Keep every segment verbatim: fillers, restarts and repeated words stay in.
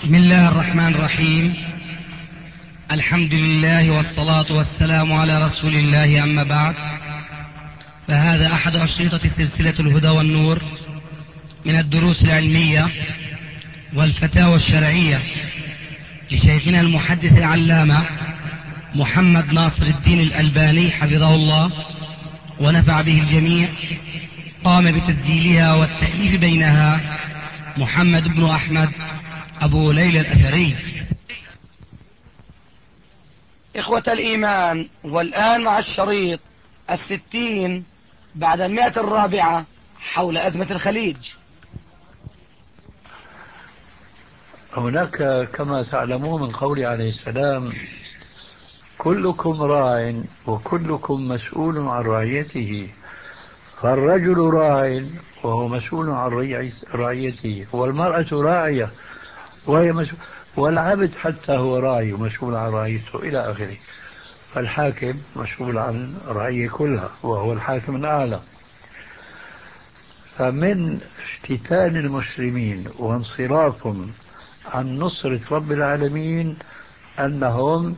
بسم الله الرحمن الرحيم. الحمد لله والصلاة والسلام على رسول الله، أما بعد، فهذا أحد أشرطة سلسلة الهدى والنور من الدروس العلمية والفتاوى الشرعية لشيخنا المحدث العلامة محمد ناصر الدين الألباني حفظه الله ونفع به الجميع. قام بتسجيلها والتأليف بينها محمد بن أحمد أبو ليلى الأثري. إخوة الإيمان، والآن مع الشريط الستين بعد المئة الرابعة حول أزمة الخليج. هناك كما تعلمون من قول عليه السلام: كلكم راع وكلكم مسؤول عن رعيته، فالرجل راع وهو مسؤول عن رعيته، والمرأة راعية وهي مسؤول، والعبد حتى هو راعي ومسؤول عن رعيته إلى آخره. فالحاكم مسؤول عن رعية كلها وهو الحاكم الأعلى. فمن افتتان المسلمين وانصرافهم عن نصرة رب العالمين أنهم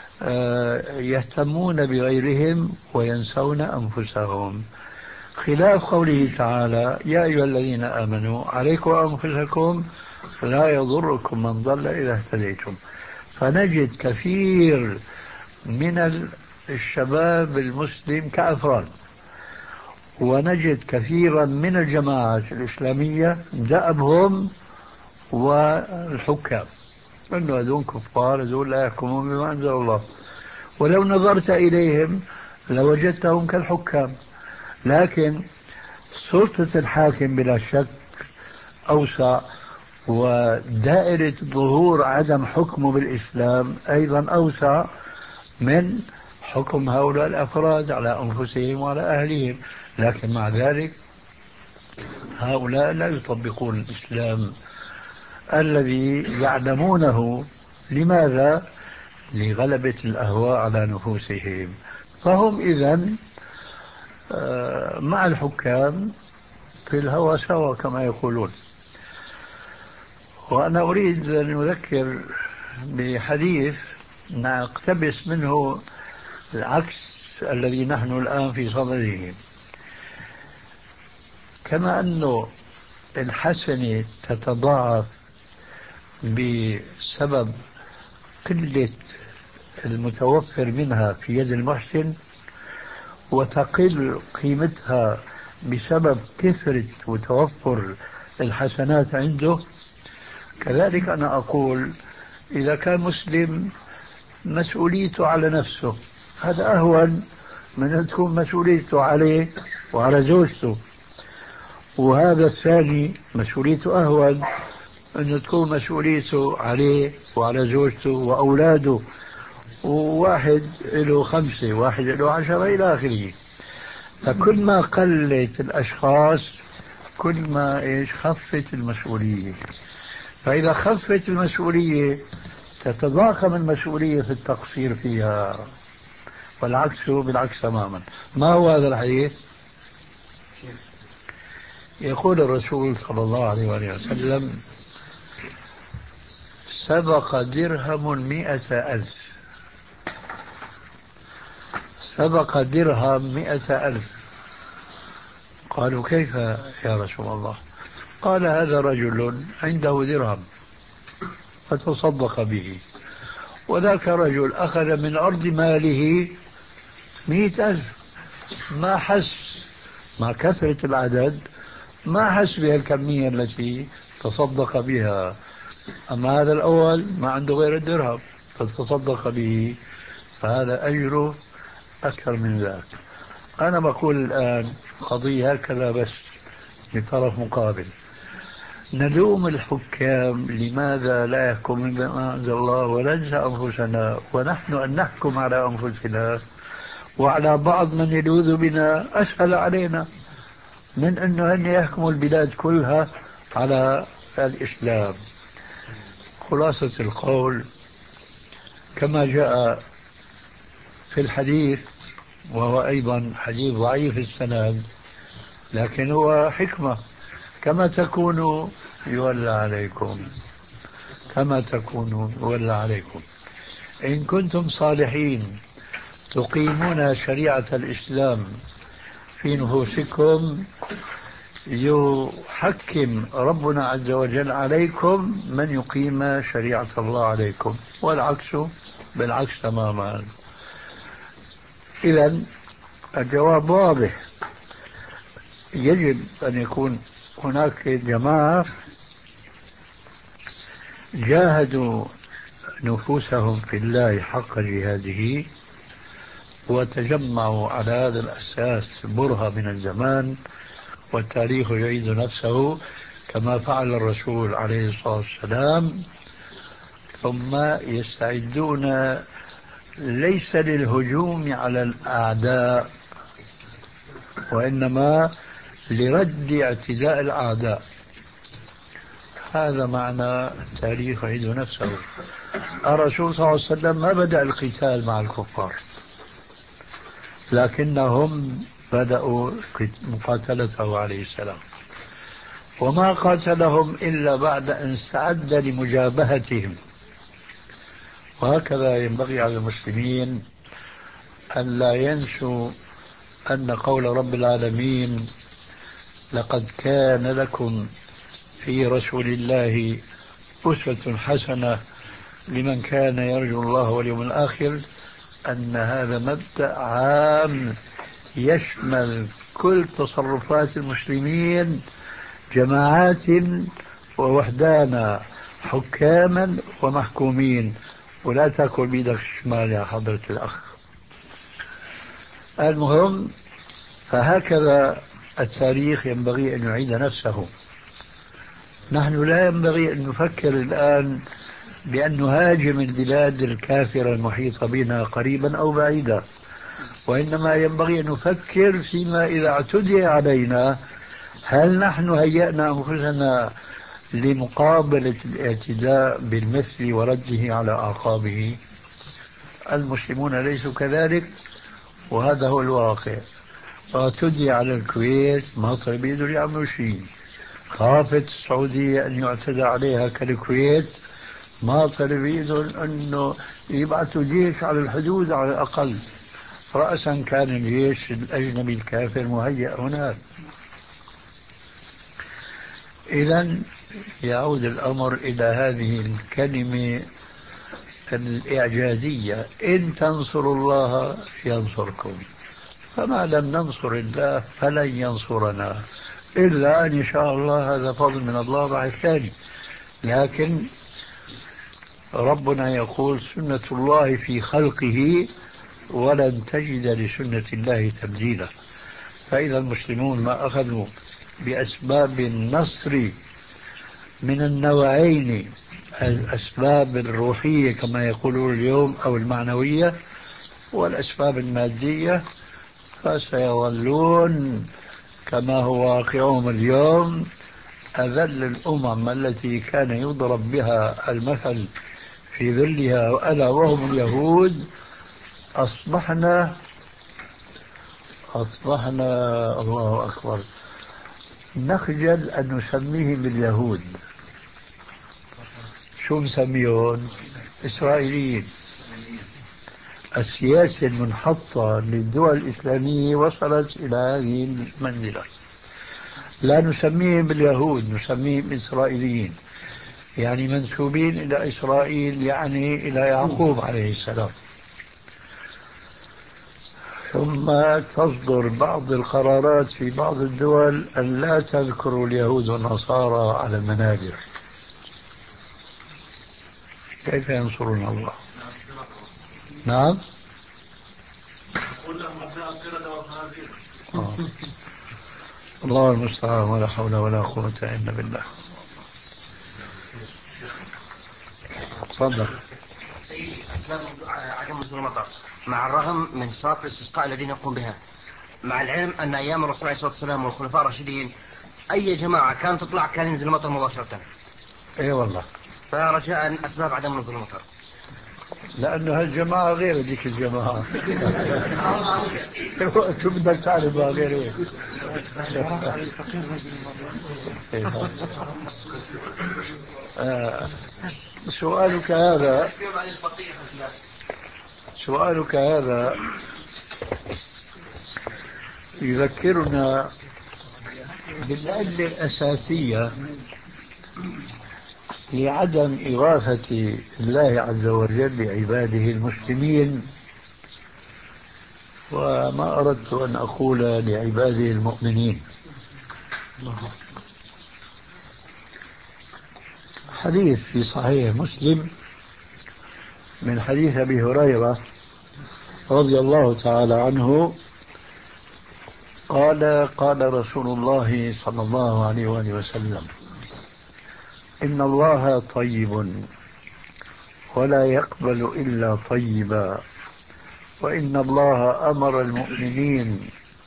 يهتمون بغيرهم وينسون أنفسهم، خلاف قوله تعالى: يا أيها الذين آمنوا عليكم أنفسكم لا يضركم من ضل إذا اهتديتم. فنجد كثير من الشباب المسلم كأفراد، ونجد كثيرا من الجماعات الإسلامية دأبهم والحكام أنه هذول كفار، هذول لا يحكمون بما أنزل الله، ولو نظرت إليهم لوجدتهم كالحكام. لكن سلطة الحاكم بلا شك أوسع، ودائرة ظهور عدم حكمه بالإسلام أيضا أوسع من حكم هؤلاء الأفراد على أنفسهم وعلى أهلهم. لكن مع ذلك هؤلاء لا يطبقون الإسلام الذي يعلمونه. لماذا؟ لغلبة الأهواء على نفوسهم. فهم إذن مع الحكام في الهوى سوا كما يقولون. وأنا أريد أن أذكر بحديث نقتبس منه العكس الذي نحن الآن في صدده. كما أنه الحسنة تتضاعف بسبب قلة المتوفر منها في يد المحسن، وتقل قيمتها بسبب كثرة وتوفر الحسنات عنده، كذلك أنا أقول إذا كان مسلم مسؤوليته على نفسه، هذا أهون من أن تكون مسؤوليته عليه وعلى زوجته، وهذا الثاني مسؤوليته أهون أن تكون مسؤوليته عليه وعلى زوجته وأولاده، وواحد له خمسة واحد له عشرة إلى آخره. فكل ما قلت الأشخاص كل ما إيش خفت المسؤولية. فإذا خفت المسؤولية تتضاخم المسؤولية في التقصير فيها، والعكس بالعكس تماما. ما هو هذا الحديث؟ يقول الرسول صلى الله عليه وآله وسلم: سبق درهم مئة ألف. سبق درهم مئة ألف. قالوا: كيف يا رسول الله؟ قال: هذا رجل عنده درهم فتصدق به، وذاك رجل أخذ من أرض ماله مئة ألف، ما حس مع كثرة العدد، ما حس بها الكمية التي تصدق بها. أما هذا الأول ما عنده غير الدرهم فتصدق به، فهذا أجره أكثر من ذلك. أنا بقول الآن قضية هكذا بس بطرف مقابل. نلوم الحكام لماذا لا يحكمون بما أنزل الله وننسى أنفسنا، ونحن أن نحكم على أنفسنا وعلى بعض من يلوذ بنا أسهل علينا من أنه أن يحكموا البلاد كلها على الإسلام. خلاصة القول كما جاء في الحديث، وهو أيضا حديث ضعيف السند، لكن هو حكمة: كما تكونوا يولى عليكم، فما تكونوا ولا عليكم. إن كنتم صالحين تقيمون شريعة الإسلام في نفوسكم يحكم ربنا عز وجل عليكم من يقيم شريعة الله عليكم، والعكس بالعكس تماما. إذن الجواب واضح، يجب أن يكون هناك جماعة جاهدوا نفوسهم في الله حق جهاده وتجمعوا على هذا الأساس برهة من الزمان، والتاريخ يعيد نفسه كما فعل الرسول عليه الصلاة والسلام، ثم يستعدون ليس للهجوم على الأعداء وإنما لرد اعتداء الأعداء. هذا معنى التاريخ يعيد نفسه. الرسول صلى الله عليه وسلم ما بدأ القتال مع الكفار، لكنهم بدأوا مقاتلته عليه السلام، وما قاتلهم إلا بعد أن استعد لمجابهتهم. وهكذا ينبغي على المسلمين أن لا ينسوا أن قول رب العالمين لقد كان لكم في رسول الله أسوة حسنة لمن كان يرجو الله واليوم الآخر، أن هذا مبدأ عام يشمل كل تصرفات المسلمين جماعات ووحدانا، حكاما ومحكومين. ولا تأكل بيدك الشمال يا حضرة الأخ. المهم، فهكذا التاريخ ينبغي أن يعيد نفسه. نحن لا ينبغي أن نفكر الآن بأن نهاجم البلاد الكافرة المحيطة بنا قريبا أو بعيدا، وإنما ينبغي أن نفكر فيما إذا اعتدي علينا هل نحن هيأنا أنفسنا لمقابلة الاعتداء بالمثل ورده على أعقابه. المسلمون ليسوا كذلك، وهذا هو الواقع. اعتدي على الكويت ما طلع بيدوا يعملوا شيء، خافت السعودية أن يعتدى عليها كالكويت ما طلع بيدوا أنه يبعثوا جيش على الحدود على الأقل، رأسا كان الجيش الأجنبي الكافر مهيأ هناك. إذن يعود الأمر إلى هذه الكلمة الإعجازية: إن تنصروا الله ينصركم، فما لم ننصر الله فلن ينصرنا إلا أن يشاء الله. هذا فضل من الله بعد ثاني. لكن ربنا يقول سنة الله في خلقه ولن تجد لسنة الله تبديلا. فإذا المسلمون ما أخذوا بأسباب النصر من النوعين، الأسباب الروحية كما يقولون اليوم أو المعنوية، والأسباب المادية، فسيظلون كما هو واقعهم اليوم أذل الأمم التي كان يضرب بها المثل في ظلها، ألا وهم اليهود. أصبحنا أصبحنا الله أكبر نخجل أن نسميهم باليهود. شو نسميهم؟ إسرائيليين. السياسة المنحطة للدول الإسلامية وصلت إلى هذه المنزلة. لا نسميهم باليهود، نسميهم إسرائيليين، يعني منسوبين إلى إسرائيل، يعني إلى يعقوب عليه السلام. ثم تصدر بعض القرارات في بعض الدول أن لا تذكروا اليهود والنصارى على المنابر. كيف ينصرون الله؟ نعم. آه. الله المستعان، ولا حول ولا قوة إلا بالله. تفضل. سيدي، أسباب عدم نزول المطر مع الرغم من شرط الاستسقاء الذين يقوم بها، مع العلم أن أيام الرسول عليه الصلاة والسلام والخلفاء الراشدين أي جماعة كانت تطلع كان ينزل المطر مباشرة. اي والله. فرجاء أسباب عدم نزول المطر. لأنه هالجماعة غير ذيك الجماعة. شو بدك تعرف غير هيك؟ آه. سؤالك هذا سؤالك هذا يذكرنا بالعلة الأساسية لعدم إغاثة الله عز وجل بعباده المسلمين، وما أردت أن أقول لعباده المؤمنين. حديث في صحيح مسلم من حديث أبي هريرة رضي الله تعالى عنه قال قال رسول الله صلى الله عليه وآله وسلم: إن الله طيب ولا يقبل إلا طيبا، وإن الله أمر المؤمنين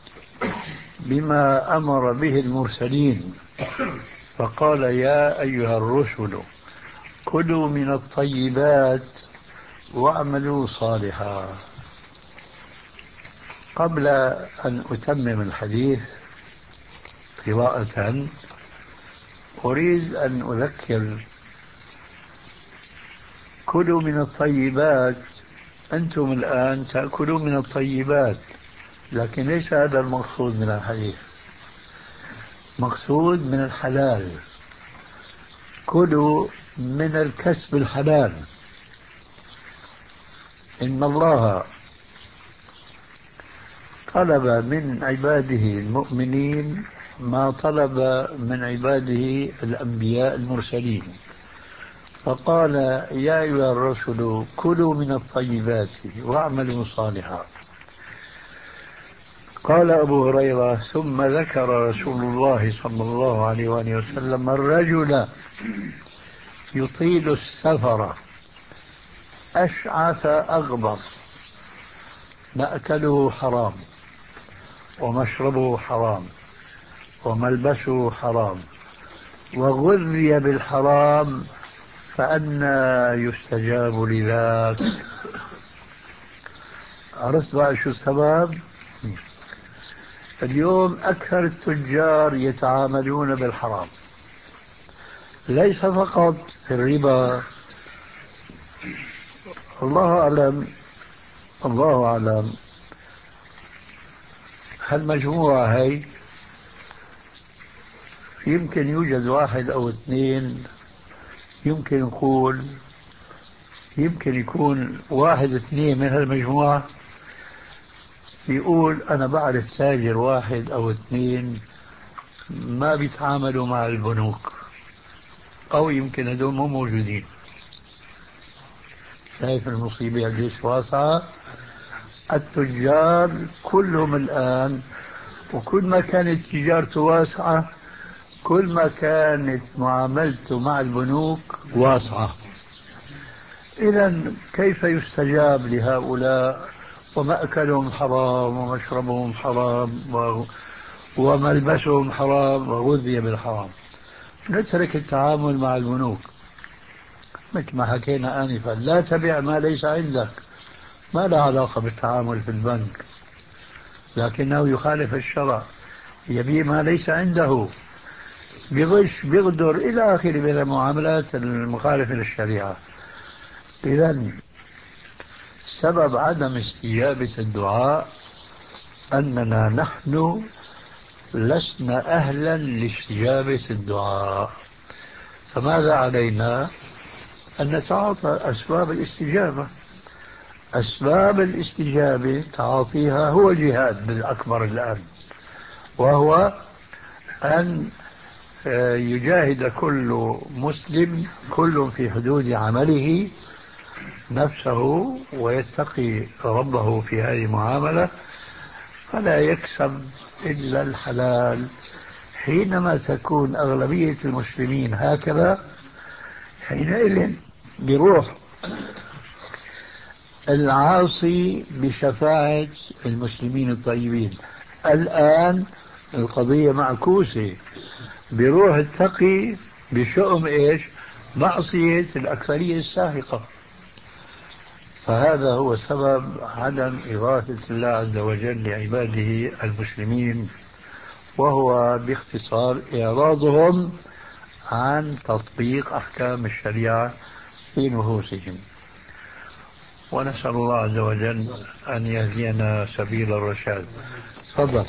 بما أمر به المرسلين، فقال: يا أيها الرسل كلوا من الطيبات واعملوا صالحا. قبل أن أتمم الحديث قراءة أريد أن أذكر: كلوا من الطيبات، أنتم الآن تأكلون من الطيبات، لكن ليس هذا المقصود من الحديث. مقصود من الحلال، كلوا من الكسب الحلال. إن الله طلب من عباده المؤمنين ما طلب من عباده الأنبياء المرسلين، فقال: يا أيها الرسل كلوا من الطيبات واعملوا صالحا. قال أبو هريرة: ثم ذكر رسول الله صلى الله عليه وآله وسلم الرجل يطيل السفر أشعث أغبر، مأكله حرام ومشربه حرام وملبسه حرام وغذي بالحرام، فأنى يستجاب لذاك. عرفت بقى شو السبب؟ اليوم أكثر التجار يتعاملون بالحرام، ليس فقط في الربا. الله أعلم الله أعلم هالمجموعة هي يمكن يوجد واحد أو اثنين، يمكن نقول يمكن يكون واحد اثنين من هالمجموعة يقول أنا بعرف تاجر واحد أو اثنين ما بيتعاملوا مع البنوك، أو يمكن هذول مو موجودين. شايف المصيبة قديش واسعة؟ التجار كلهم الآن، وكل ما كانت تجارته واسعة كل ما كانت معاملته مع البنوك واسعة. إذن كيف يستجاب لهؤلاء ومأكلهم حرام ومشربهم حرام وملبسهم حرام وغذي بالحرام؟ نترك التعامل مع البنوك مثل ما حكينا آنفا، لا تبع ما ليس عندك، ما له علاقة بالتعامل في البنك، لكنه يخالف الشرع، يبيع ما ليس عنده، بغش بغدر إلى آخره من المعاملات المخالفة للشريعة. إذن سبب عدم استجابة الدعاء أننا نحن لسنا أهلا لاستجابة الدعاء، فماذا علينا؟ أن نتعاطى أسباب الاستجابة. أسباب الاستجابة تعاطيها هو جهاد بالأكبر الآن، وهو أن يجاهد كل مسلم كل في حدود عمله نفسه ويتقي ربه في هذه المعاملة، فلا يكسب إلا الحلال. حينما تكون أغلبية المسلمين هكذا، حينئذ بروح العاصي بشفاعة المسلمين الطيبين. الآن القضية معكوسة، بروح التقي بشؤم إيش؟ معصية الأكثرية الساهقة. فهذا هو سبب عدم إغاثة الله عز وجل لعباده المسلمين، وهو باختصار إعراضهم عن تطبيق أحكام الشريعة في نفوسهم. ونسأل الله عز وجل أن يهدينا سبيل الرشاد. تفضل.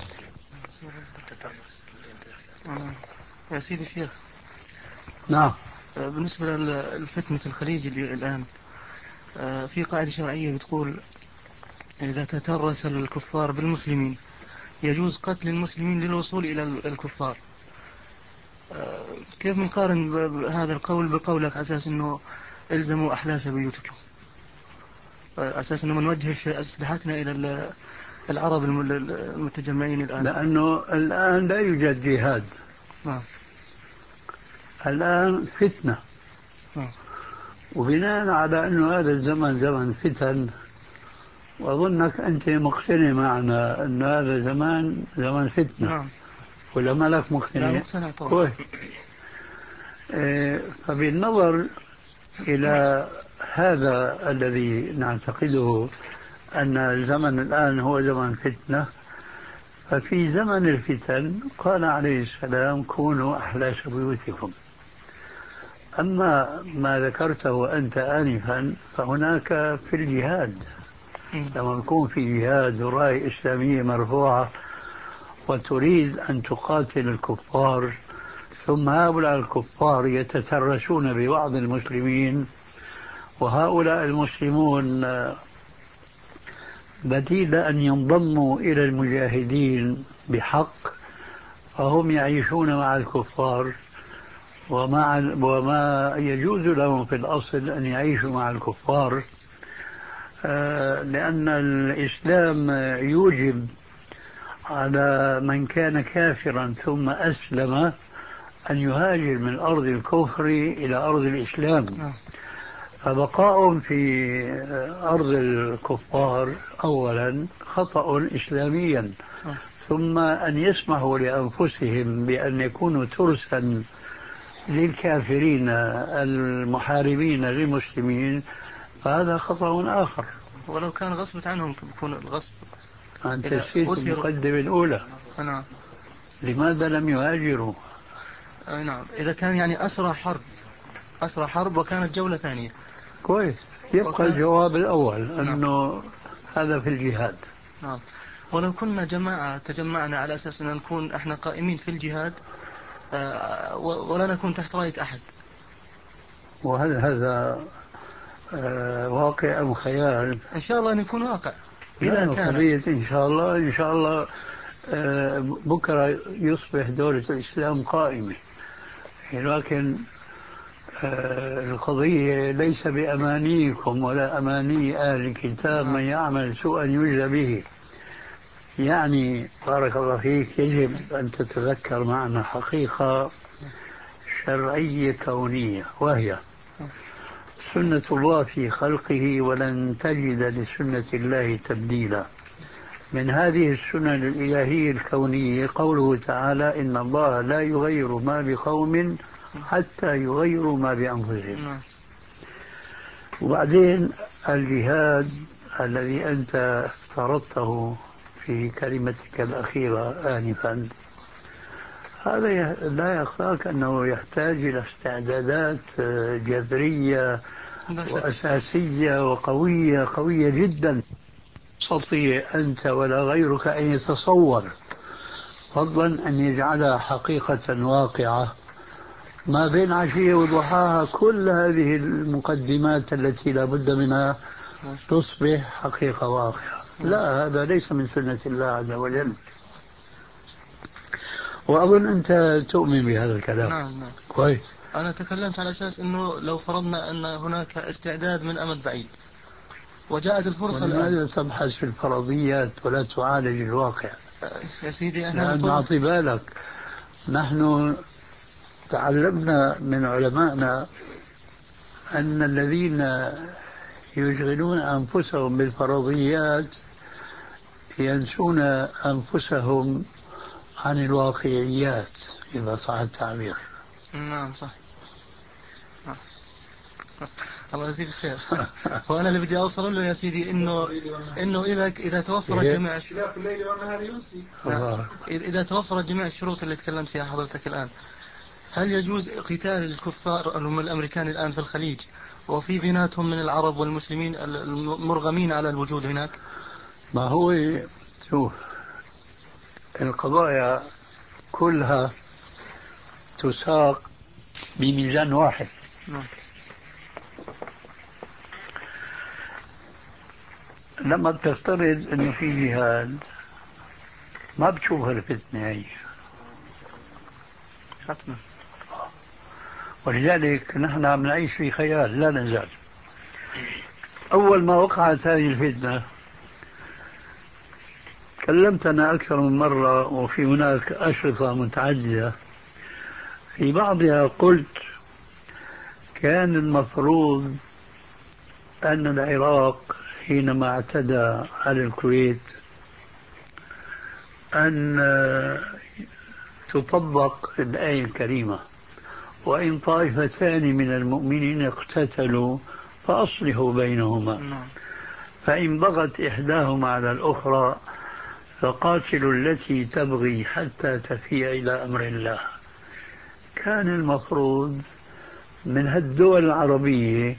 يا سيدي الشيخ، نعم. بالنسبة للفتنة الخليج الآن، في قاعدة شرعية بتقول إذا تترس الكفار بالمسلمين يجوز قتل المسلمين للوصول إلى الكفار. كيف نقارن هذا القول بقولك على أساس أنه إلزموا أحلاش بيوتكم، أساس أنه نوجه أسلحتنا إلى العرب المتجمعين الآن؟ لأنه الآن لا يوجد جهاد. نعم. الآن فتنة. نعم. وبناء على أنه هذا الزمن زمن فتن، وأظنك أنت مقتنع معنا أن هذا زمان زمن فتنة. نعم. ولا ما لك مقتنع؟ لا مقتنع طبعا. إيه، فبالنظر إلى هذا الذي نعتقده أن الزمن الآن هو زمن فتنة، ففي زمن الفتن قال عليه السلام كونوا أحلاش بيوتكم. أما ما ذكرته أنت آنفا فهناك في الجهاد، لما يكون في جهاد وراية إسلامية مرفوعة وتريد أن تقاتل الكفار، ثم هؤلاء الكفار يتترسون ببعض المسلمين، وهؤلاء المسلمون بديل أن ينضموا إلى المجاهدين بحق، فهم يعيشون مع الكفار، ومع وما يجوز لهم في الأصل أن يعيشوا مع الكفار، لأن الإسلام يوجب على من كان كافرا ثم أسلم أن يهاجر من أرض الكفر إلى أرض الإسلام. فبقاء في أرض الكفار أولا خطأ إسلاميا، ثم أن يسمحوا لأنفسهم بأن يكونوا ترسا للكافرين المحاربين للمسلمين، فهذا خطأ آخر. ولو كان غصبت عنهم بيكون الغصب. أنت نسيت المقدمة الأولى. نعم. لماذا لم يهاجروا؟ نعم، إذا كان يعني أسرى حرب أسرى حرب وكانت جولة ثانية. كويس. يبقى وكان... الجواب الأول أنه نعم. هذا في الجهاد. نعم. ولو كنا جماعة تجمعنا على أساس أن نكون إحنا قائمين في الجهاد ولا نكون تحت راية أحد، وهل هذا واقع أم خيال؟ إن شاء الله نكون واقع. إذا كان إن شاء الله إن شاء الله بكرة يصبح دولة الإسلام قائمة، لكن القضية ليس بأمانيكم ولا أماني أهل الكتاب، من يعمل سوءا يجزى به. يعني بارك الله فيك، يجب أن تتذكر معنا حقيقة شرعية كونية، وهي سنة الله في خلقه ولن تجد لسنة الله تبديلا. من هذه السنن الإلهية الكونية قوله تعالى إن الله لا يغير ما بقوم حتى يغيروا ما بأنفسهم. وبعدين الجهاد الذي أنت افترضته في كلمتك الأخيرة آنفا، هذا لا يخفاك أنه يحتاج إلى استعدادات جذرية وأساسية وقوية قوية جدا، تستطيع أنت ولا غيرك أن يتصور، فضلا أن يجعلها حقيقة واقعة. ما بين عشية وضحاها كل هذه المقدمات التي لا بد منها تصبح حقيقة واقعة. لا، هذا ليس من سنة الله عز وجل، وأظن أنت تؤمن بهذا الكلام. نعم نعم. كويس. أنا تكلمت على أساس أنه لو فرضنا أن هناك استعداد من أمد بعيد وجاءت الفرصة الآن. لماذا تبحث في الفرضيات ولا تعالج الواقع؟ يا سيدي أنا لأن أعطي بالك، نحن تعلمنا من علمائنا أن الذين يشغلون أنفسهم بالفرضيات ينسون أنفسهم عن الواقعيات، إذا صح التعبير. نعم صح. الله يجزيك خير. وأنا اللي بدي أوصل له يا سيدي إنه إنه إذا إذا توفرت جميع اختلاف الليل والنهار ينسي. إذا توفرت جميع الشروط اللي تكلمت فيها حضرتك الآن، هل يجوز قتال الكفار الأمريكان الآن في الخليج وفي بيناتهم من العرب والمسلمين المرغمين على الوجود هناك؟ ما هو شوف، القضايا كلها تساق بميزان واحد. نعم. لما بتفترض انه في جهاد ما بتشوف هالفتنة هي حتما، ولذلك نحن عم نعيش في خيال لا نزال. أول ما وقعت هذه الفتنة كلمت أنا أكثر من مرة، وفي هناك أشرطة متعددة، في بعضها قلت كان المفروض أن العراق حينما اعتدى على الكويت أن تطبق الآية الكريمة: وإن طائفتان من المؤمنين اقتتلوا فأصلحوا بينهما فإن بغت إحداهما على الأخرى فقاتلوا التي تبغي حتى تفيء إلى أمر الله. كان المفروض من هالدول العربية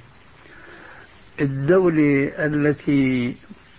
الدولة التي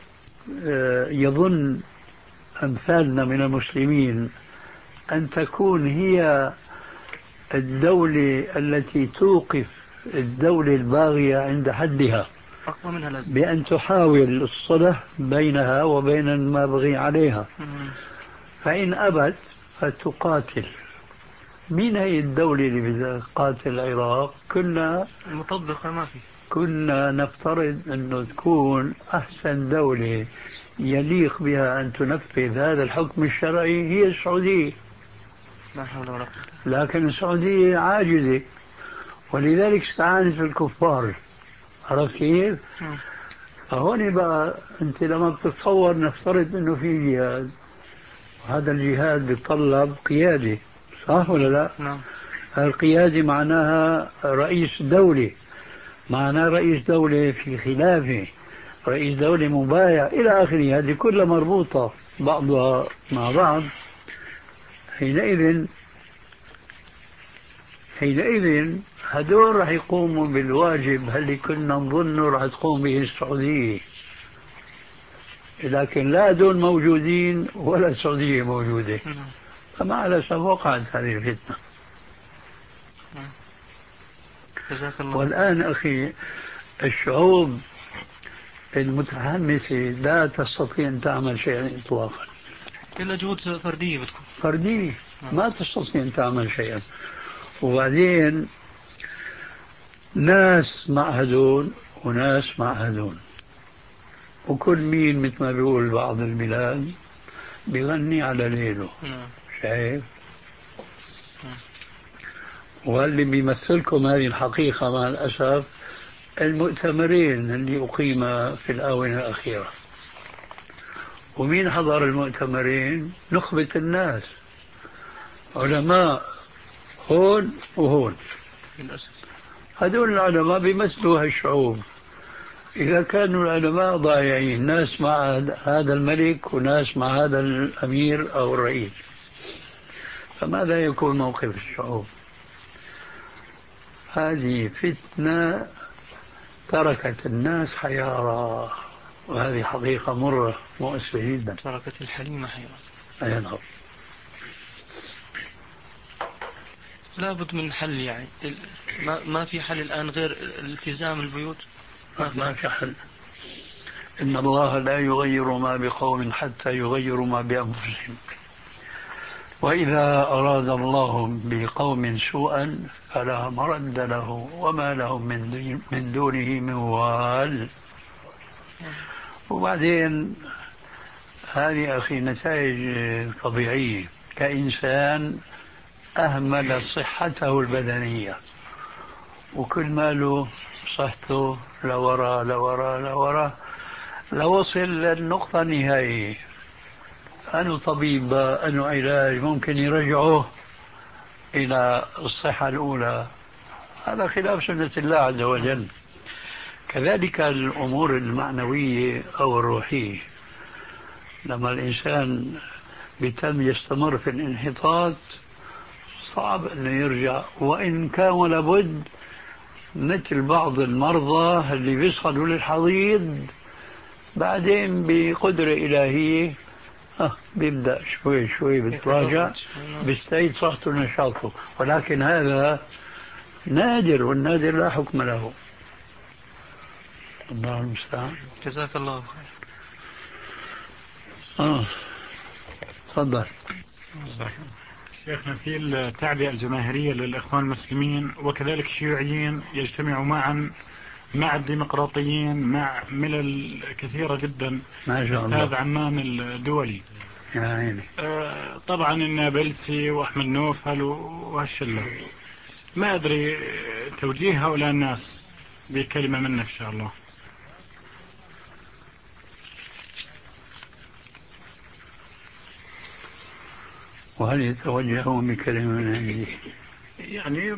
يظن أمثالنا من المسلمين أن تكون هي الدولة التي توقف الدولة الباغية عند حدها بأن تحاول الصلح بينها وبين المبغي عليها، فإن أبت فتقاتل. مين هي الدولة اللي بتقاتل العراق؟ كنا المطبقة ما في، كنا نفترض أنه تكون أحسن دولة يليق بها أن تنفذ هذا الحكم الشرعي هي السعودية، لا حول ولا قوة. لكن السعودية عاجزة، ولذلك استعانت الكفار. عرفت كيف؟ فهون بقى أنت لما بتتصور نفترض أنه في جهاد، وهذا الجهاد بيتطلب قيادة، صح ولا لا؟ نعم. القيادة معناها رئيس دولة، معناه رئيس دولة في خلافة، رئيس دولة مبايع إلى آخره، هذه كلها مربوطة بعضها مع بعض. حينئذ حينئذ هدول رح يقوموا بالواجب اللي كنا نظنه رح تقوم به السعودية، لكن لا دول موجودين ولا السعودية موجودة، فما على سبب وقعت هذه الفتنة. والآن أخي الشعوب المتحمسة لا تستطيع أن تعمل شيئا إطلاقا إلا جهود فردية بتكون فردية، ما تستطيع أن تعمل شيئا. وبعدين ناس معهدون وناس معهدون، وكل مين مثل ما بيقول بعض البلاد بيغني على ليله. شايف؟ واللي بيمثلكم هذه الحقيقة مع الأسف المؤتمرين اللي أقيم في الآونة الأخيرة. ومين حضر المؤتمرين؟ نخبة الناس، علماء هون وهون. هذول العلماء بيمثلوا هالشعوب. إذا كانوا العلماء ضايعين، ناس مع هذا الملك وناس مع هذا الأمير أو الرئيس، فماذا يكون موقف الشعوب؟ هذه فتنة تركت الناس حيارى، وهذه حقيقة مرة مؤسفة جدا. تركت الحليمة حيرة. أي نعم. لابد من حل يعني. ما ما في حل الآن غير التزام البيوت. ما في, ما في حل. إن الله لا يغير ما بقوم حتى يغيروا ما بأنفسهم، وإذا أراد الله بقوم سوءا فلا مرد له وما لهم من من دونه من وال. وبعدين هذه أخي نتائج طبيعية. كإنسان أهمل صحته البدنية وكل ماله صحته لورا لورا لورا لوصل للنقطة النهائية، أنه طبيب أنه علاج ممكن يرجعه إلى الصحة الأولى. هذا خلاف سنة الله عز وجل. كذلك الأمور المعنوية أو الروحية، لما الإنسان بيتم يستمر في الانحطاط صعب أنه يرجع، وإن كان لابد مثل بعض المرضى اللي بيصلوا للحضيض بعدين بقدرة إلهية آه بيبدأ شوي شوي بيتراجع بيستعيد صحته ونشاطه، ولكن هذا نادر، والنادر لا حكم له. الله المستعان. جزاك الله خير. اه تفضل. شيخنا، في التعبئة الجماهيرية للإخوان المسلمين وكذلك الشيوعيين يجتمعوا معا مع الديمقراطيين مع ملل كثيرة جدا، أستاذ عمان الدولي يا عيني. آه طبعا النابلسي وأحمد نوفل وهالشلة، ما أدري توجيه هؤلاء الناس بكلمة منك إن شاء الله. وهل يتوجهون بكلمة من عندي؟ يعني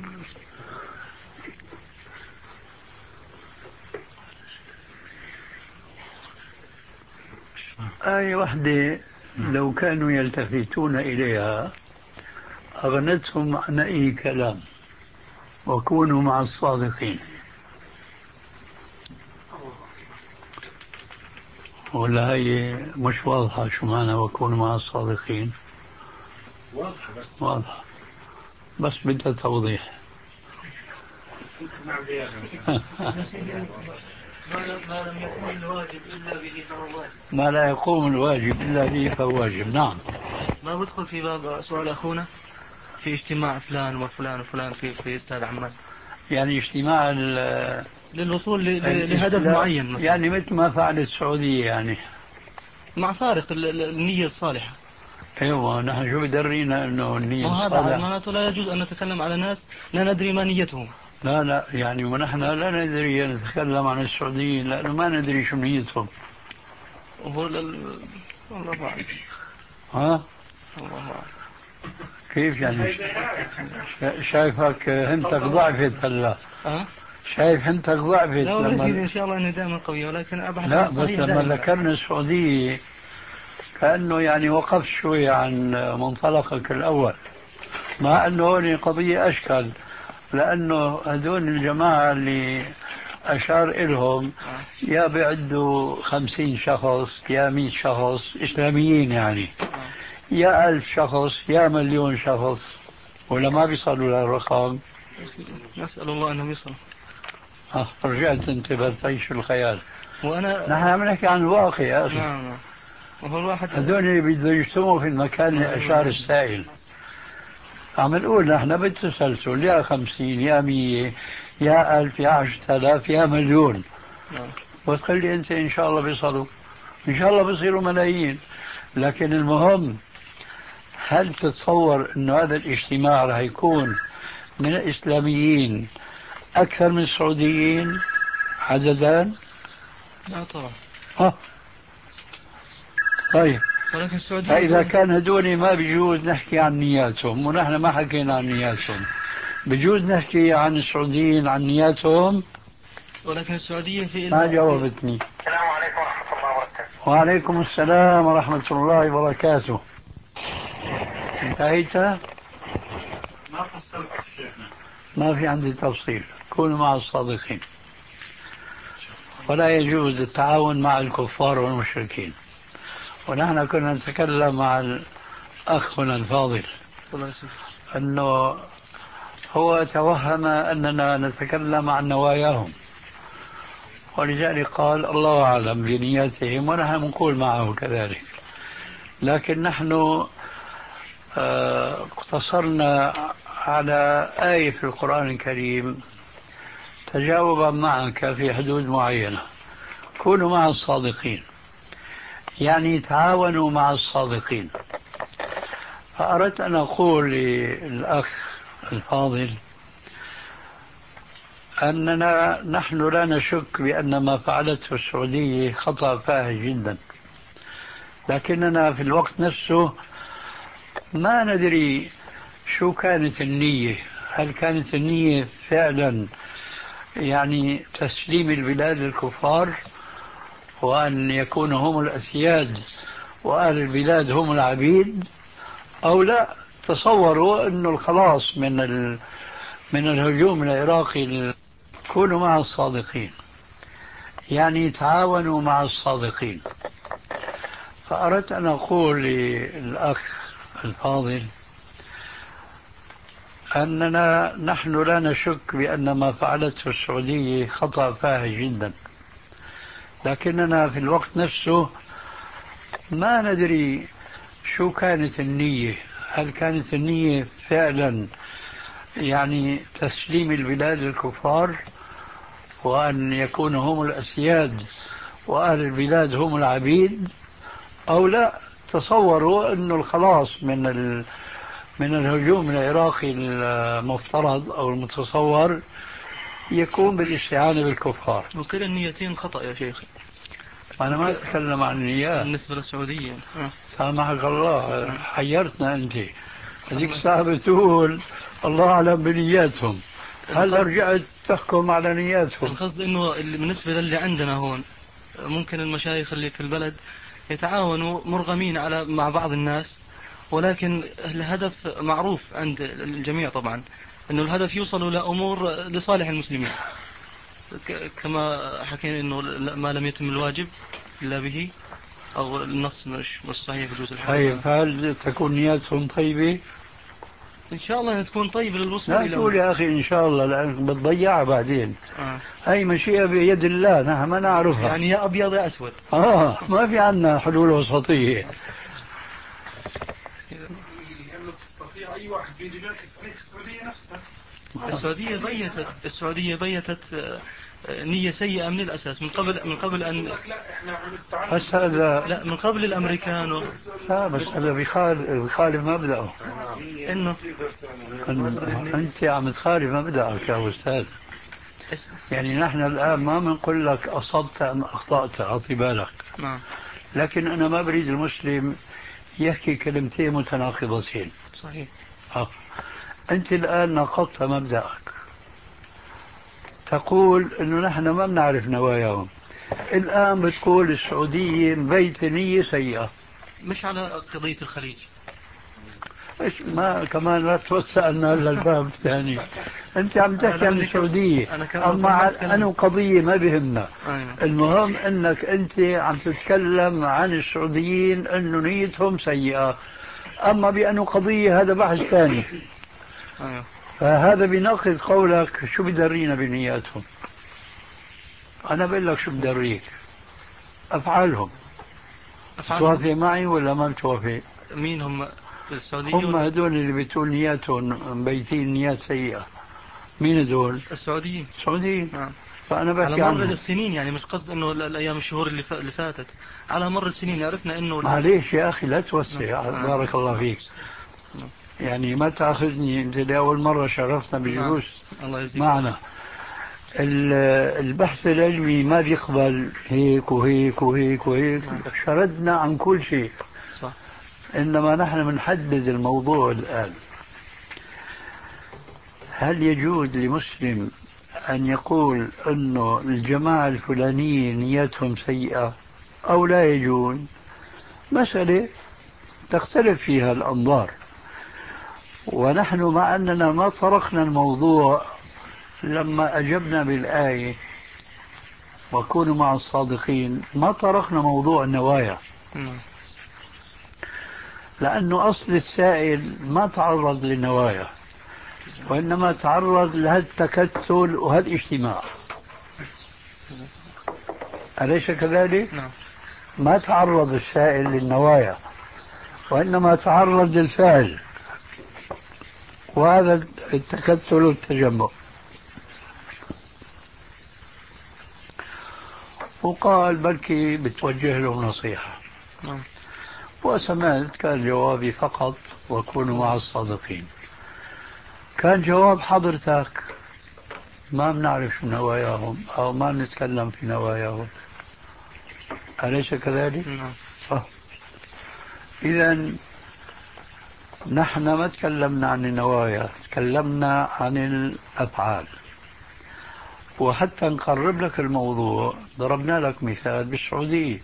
آية واحدة لو كانوا يلتفتون إليها أغنتهم عن أي كلام، وكونوا مع الصادقين. ولا هي مش واضحة شو معنى وكونوا مع الصادقين؟ واضحة بس واضحة بس بدها توضيح. ما لم يكن الواجب إلا به فهو واجب. ما لا يقوم الواجب إلا به فهو واجب. نعم. ما بدخل في باب سؤال أخونا في اجتماع فلان وفلان وفلان في في استاذ عمان، يعني اجتماع للوصول لهدف معين مثلا. يعني مثل ما فعل السعودية يعني مع فارق النية الصالحة. ايوه، نحن شو بدرينا انه النية الصالحة؟ هذا معناته لا يجوز ان نتكلم على ناس لا ندري ما نيتهم. لا لا يعني ونحن لا ندري نتكلم عن السعوديين لانه ما ندري شو نيتهم. وهو لل... الله أعلم. ها؟ الله أعلم. كيف يعني؟ شايفك همتك ضعفت هلا. أه؟ شايف همتك ضعفت. لا والله يا سيدي ان شاء الله اني دائما قوية، ولكن ابحث لا عن بس الصحيح لما دائما. ذكرنا السعودية كأنه يعني وقفت شوي عن منطلقك الأول، مع أنه هون قضية أشكال، لأنه هذول الجماعة اللي أشار إلهم يا بيعدوا خمسين شخص يا مئة شخص إسلاميين يعني، يا ألف شخص يا مليون شخص، ولا ما بيصلوا للرقم. نسأل الله أنهم يصلوا. آه رجعت أنت بتعيش في الخيال. وأنا نحن عم نحكي عن الواقع يا أخي. نعم نعم. وهو الواحد هذول اللي بده يجتمعوا في المكان اللي أشار السائل. عم نقول نحن بالتسلسل يا خمسين يا مية يا ألف يا عشرة آلاف يا مليون. نعم. وتقول لي أنت إن شاء الله بيصلوا، إن شاء الله بيصيروا ملايين، لكن المهم هل تتصور أنه هذا الاجتماع رح يكون من الإسلاميين أكثر من السعوديين عددا؟ لا طبعا. ها طيب، ولكن السعودية فإذا كان هدول ما بيجوز نحكي عن نياتهم، ونحن ما حكينا عن نياتهم، بيجوز نحكي عن السعوديين عن نياتهم. ولكن السعودية في ما جاوبتني. السلام عليكم ورحمة الله وبركاته. وعليكم السلام ورحمة الله وبركاته. انتهيت؟ ما فصلت شيخنا. ما في عندي تفصيل. كونوا مع الصادقين، ولا يجوز التعاون مع الكفار والمشركين. ونحن كنا نتكلم مع أخنا الفاضل أنه هو توهم أننا نتكلم عن نواياهم، ولذلك قال الله أعلم بنياتهم، ونحن نقول معه كذلك. لكن نحن اقتصرنا على آية في القرآن الكريم تجاوبا معك في حدود معينة. كونوا مع الصادقين يعني تعاونوا مع الصادقين. فأردت أن أقول للأخ الفاضل أننا نحن لا نشك بأن ما فعلته السعودية خطأ فاحش جدا، لكننا في الوقت نفسه ما ندري شو كانت النية. هل كانت النية فعلا يعني تسليم البلاد للكفار وأن يكونوا هم الأسياد وأهل البلاد هم العبيد، أو لا تصوروا أنه الخلاص من ال... من الهجوم العراقي كونوا مع الصادقين، يعني تعاونوا مع الصادقين. فأردت أن أقول للأخ الفاضل أننا نحن لا نشك بأن ما فعلته السعودية خطأ فاحش جدا، لكننا في الوقت نفسه ما ندري شو كانت النية. هل كانت النية فعلا يعني تسليم البلاد للكفار وأن يكونوا هم الأسياد وأهل البلاد هم العبيد، أو لا تصوروا أنه الخلاص من ال... من الهجوم العراقي المفترض أو المتصور يكون بالاستعانة بالكفار. وكل النيتين خطأ يا شيخ. أنا ما أتكلم عن النيات بالنسبة للسعودية. سامحك الله، حيرتنا أنت. هذيك الساعة بتقول الله أعلم بنياتهم، هل رجعت تحكم على نياتهم؟ القصد أنه بالنسبة للي عندنا هون ممكن المشايخ اللي في البلد يتعاونوا مرغمين على مع بعض الناس، ولكن الهدف معروف عند الجميع طبعا، أنه الهدف يوصلوا لأمور لصالح المسلمين، كما حكينا أنه ما لم يتم الواجب إلا به، أو النص مش مش صحيح بجوز الحق. طيب هل تكون نياتهم طيبة؟ إن شاء الله تكون طيبة للوصول لا إلى تقول يا أخي إن شاء الله، لأنك بتضيعها بعدين. آه. هاي مشيئة بيد الله، نحن ما نعرفها. يعني يا أبيض يا أسود. آه ما في عنا حلول وسطية. تستطيع أي واحد بيجي لك يسألك السعودية نفسها. السعودية بيتت السعودية بيتت نية سيئة من الأساس، من قبل من قبل أن بس هذا لا من قبل الأمريكان و... لا بس هذا بخالف بخالف مبدأه. إنه إن أنت عم تخالف مبدأك يا أستاذ. يعني نحن الآن ما بنقول لك أصبت أم أخطأت، أعطي بالك. نعم. لكن أنا ما بريد المسلم يحكي كلمتين متناقضتين. صحيح. أه. أنت الآن نقضت مبدأك، تقول أنه نحن ما بنعرف نواياهم. الآن بتقول السعودية بيت نية سيئة. مش على قضية الخليج. إيش ما كمان لا توسع لنا للباب الثاني. أنت عم تحكي عن السعودية، أما أنا قضية ما بهمنا. المهم أنك أنت عم تتكلم عن السعوديين أنه نيتهم سيئة، أما بأنه قضية هذا بحث ثاني. فهذا بيناقض قولك شو بدرينا بنياتهم. أنا بقول لك شو بدريك أفعالهم. توافق معي ولا ما بتوافق؟ مين هم السعوديين؟ هم هدول اللي بتقول نياتهم بيتين نيات سيئة. مين هدول؟ السعوديين. السعوديين. نعم. فأنا بحكي على مر عنهم. السنين، يعني مش قصد انه الايام الشهور اللي اللي فاتت، على مر السنين عرفنا انه معليش يا اخي لا توسع. نعم. بارك الله فيك. نعم. يعني ما تاخذني انت لأول مرة شرفتنا بالجلوس. نعم. الله يجزيك معنا. البحث العلمي ما بيقبل هيك وهيك وهيك وهيك. نعم. شردنا عن كل شيء. صح. إنما نحن بنحدد الموضوع الآن. هل يجوز لمسلم أن يقول أنه الجماعة الفلانية نيتهم سيئة أو لا يجوز؟ مسألة تختلف فيها الأنظار، ونحن مع أننا ما طرقنا الموضوع لما أجبنا بالآية وكونوا مع الصادقين، ما طرقنا موضوع النوايا، لأنه أصل السائل ما تعرض للنوايا، وإنما تعرض لهالتكتل وهالاجتماع. أليس كذلك؟ نعم. ما تعرض السائل للنوايا، وإنما تعرض للفعل، وهذا التكتل والتجمع. وقال بلكي بتوجه له نصيحة. نعم. وسمعت كان جوابي فقط وكونوا مع الصادقين. كان جواب حضرتك ما بنعرف شو نواياهم أو ما نتكلم في نواياهم. أليس كذلك؟ نعم. آه. إذن نحن ما تكلمنا عن النوايا، تكلمنا عن الأفعال. وحتى نقرب لك الموضوع ضربنا لك مثال بالسعودية،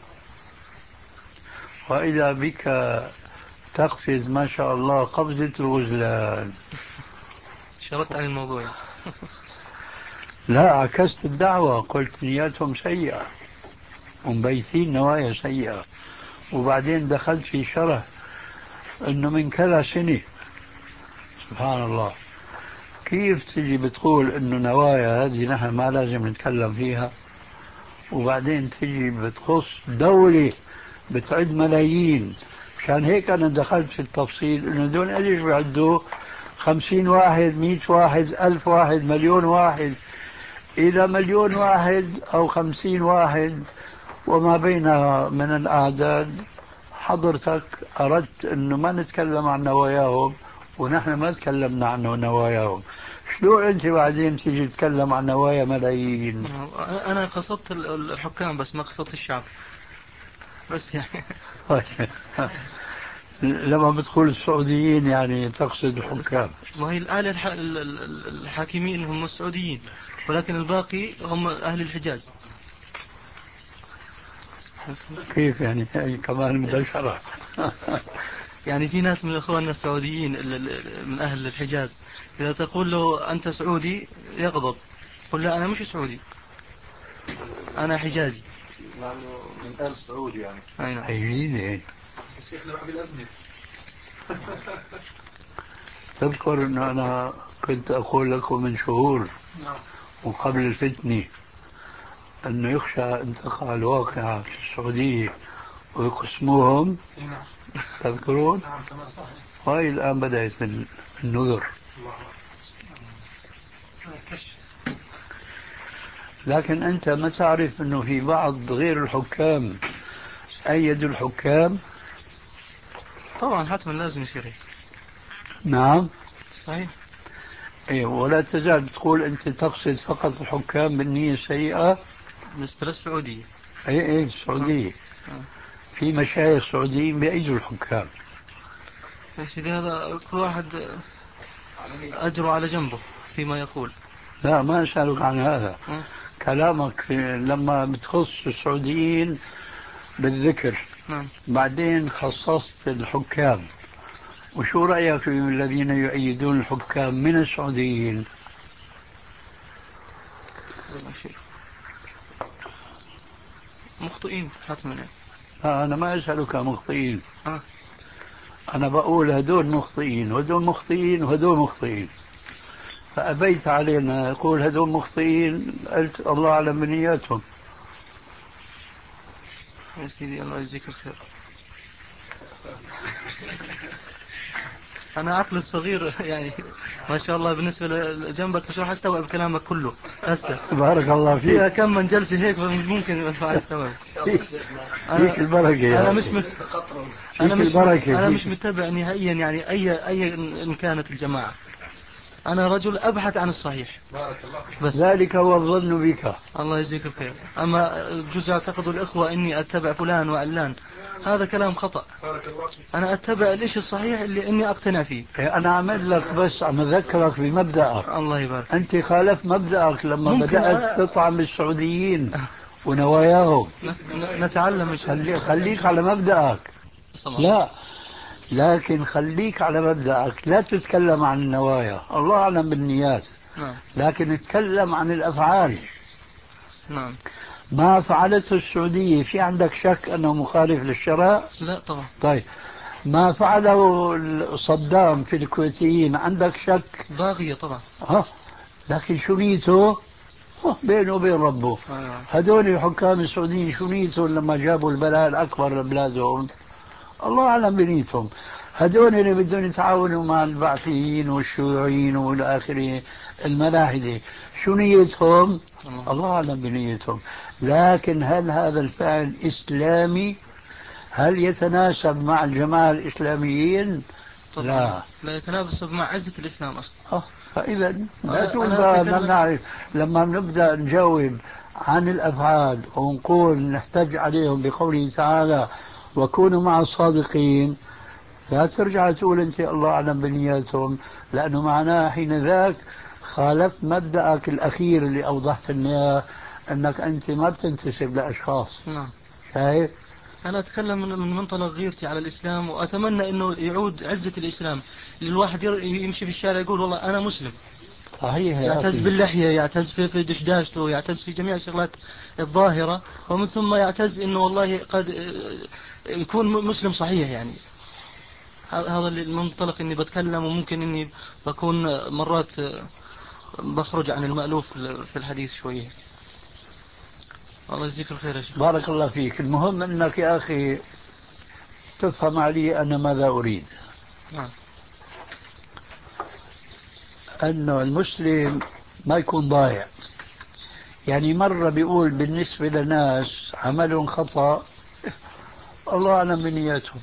وإذا بك تقفز ما شاء الله قفزة الغزلان. شردت عن الموضوع. لا، عكست الدعوة، قلت نياتهم سيئة ومبيتين نوايا سيئة، وبعدين دخلت في شرح انه من كذا سنة. سبحان الله، كيف تجي بتقول انه نوايا هذه نحن ما لازم نتكلم فيها، وبعدين تجي بتخص دولة بتعد ملايين. مشان هيك انا دخلت في التفصيل انه دول ليش بيعدوا خمسين واحد، مئة واحد، ألف واحد، مليون واحد. إلى مليون واحد أو خمسين واحد وما بينها من الأعداد، حضرتك أردت أنه ما نتكلم عن نواياهم، ونحن ما تكلمنا عن نواياهم. شلو أنت بعدين تيجي تتكلم عن نوايا ملايين؟ أنا قصدت الحكام بس ما قصدت الشعب بس يعني. لما بتقول السعوديين يعني تقصد الحكام. ما هي الآلة الح... الحاكمين هم السعوديين، ولكن الباقي هم أهل الحجاز. كيف يعني؟ هي كمان مدشرة. يعني في ناس من إخواننا السعوديين من أهل الحجاز، إذا تقول له أنت سعودي يغضب، قل لا أنا مش سعودي، أنا حجازي. من آل سعود يعني. أي نعم. حجازي. بس إحنا بعد الأزمة. تذكر أن أنا كنت أقول لكم من شهور وقبل الفتنة أنه يخشى أن تقع الواقعة في السعودية ويقسموهم. تذكرون؟ هاي الآن بدأت النذر. لكن أنت ما تعرف أنه في بعض غير الحكام أيدوا الحكام. طبعا حتما لازم يصير هيك. نعم صحيح. إيه، ولا تزال تقول أنت تقصد فقط الحكام بالنية السيئة بالنسبة للسعودية. اي اي السعودية. آه. في مشايخ سعوديين بأيدوا الحكام. يا سيدي هذا كل واحد أجره على جنبه فيما يقول. لا ما أسألك عن هذا. آه. كلامك لما بتخص السعوديين بالذكر. نعم. بعدين خصصت الحكام، وشو رأيك في الذين يؤيدون الحكام من السعوديين؟ مخطئين حتما. لا أنا ما أسألك مخطئين. آه. أنا بقول هدول مخطئين وهدول مخطئين وهدول مخطئين، فأبيت علينا أقول هدول مخطئين، قلت الله أعلم بنياتهم. يا سيدي الله يجزيك الخير. أنا عقل الصغير يعني ما شاء الله بالنسبة لجنبك مش راح أستوعب كلامك كله هسه. بارك الله فيك. فيها كم من جلسة هيك مش ممكن ما أستوعب. فيك البركة. أنا مش مت... أنا مش البركة. أنا مش متبع نهائيا يعني أي أي إن كانت الجماعة. أنا رجل أبحث عن الصحيح. بس ذلك هو الظن بك. الله يجزيك الخير. أما جزء يعتقد الإخوة إني أتبع فلان وعلان، هذا كلام خطأ. أنا أتبع الإشي الصحيح اللي إني أقتنع فيه. أنا عمل لك بس عم أذكرك بمبدأك. الله يبارك. أنت خالف مبدأك لما بدأت تطعن بالسعوديين ونواياهم. نتعلم. خلي خليك على مبدأك. لا لكن خليك على مبدأك، لا تتكلم عن النوايا، الله أعلم بالنيات. نعم. لكن اتكلم عن الأفعال. نعم. ما فعلته السعودية في عندك شك أنه مخالف للشرع؟ لا طبعا. طيب ما فعله صدام في الكويتيين عندك شك؟ باغية طبعا. ها لكن شو نيته؟ بينه وبين ربه. آه. هذول الحكام السعوديين شو نيتهم لما جابوا البلاء الأكبر لبلادهم؟ الله أعلم بنيتهم. هذول اللي بدهم يتعاونوا مع البعثيين والشيوعيين والآخرين الملاحدة شو نيتهم؟ الله, الله أعلم بنيتهم. لكن هل هذا الفعل إسلامي؟ هل يتناسب مع الجماعة الإسلاميين؟ طبعا. لا لا يتناسب مع عزة الإسلام أصلا. أه فإذا لا تقول ما نعرف. لما نبدأ نجاوب عن الأفعال ونقول نحتج عليهم بقوله تعالى وكونوا مع الصادقين، لا ترجع تقول أنت الله أعلم بنياتهم، لأنه معناه حين ذاك خالفت مبدأك الأخير اللي أوضحت لنا أنك أنت ما بتنتسب لأشخاص. نعم. شايف؟ أنا أتكلم من من منطلق غيرتي على الإسلام، وأتمنى أنه يعود عزة الإسلام للواحد يمشي في الشارع يقول والله أنا مسلم. صحيح. يعتز باللحية، يعتز في دشداشته، يعتز في جميع الشغلات الظاهرة، ومن ثم يعتز أنه والله قد يكون مسلم صحيح. يعني هذا المنطلق إني بتكلم، وممكن إني بكون مرات بخرج عن المألوف في الحديث شوية. الله يجزيك الخير يا شيخ. بارك الله فيك. المهم أنك يا أخي تفهم علي أنا ماذا أريد. نعم. أنه المسلم ما يكون ضايع. يعني مرة بيقول بالنسبة لناس عملهم خطأ الله أعلم بنياتهم،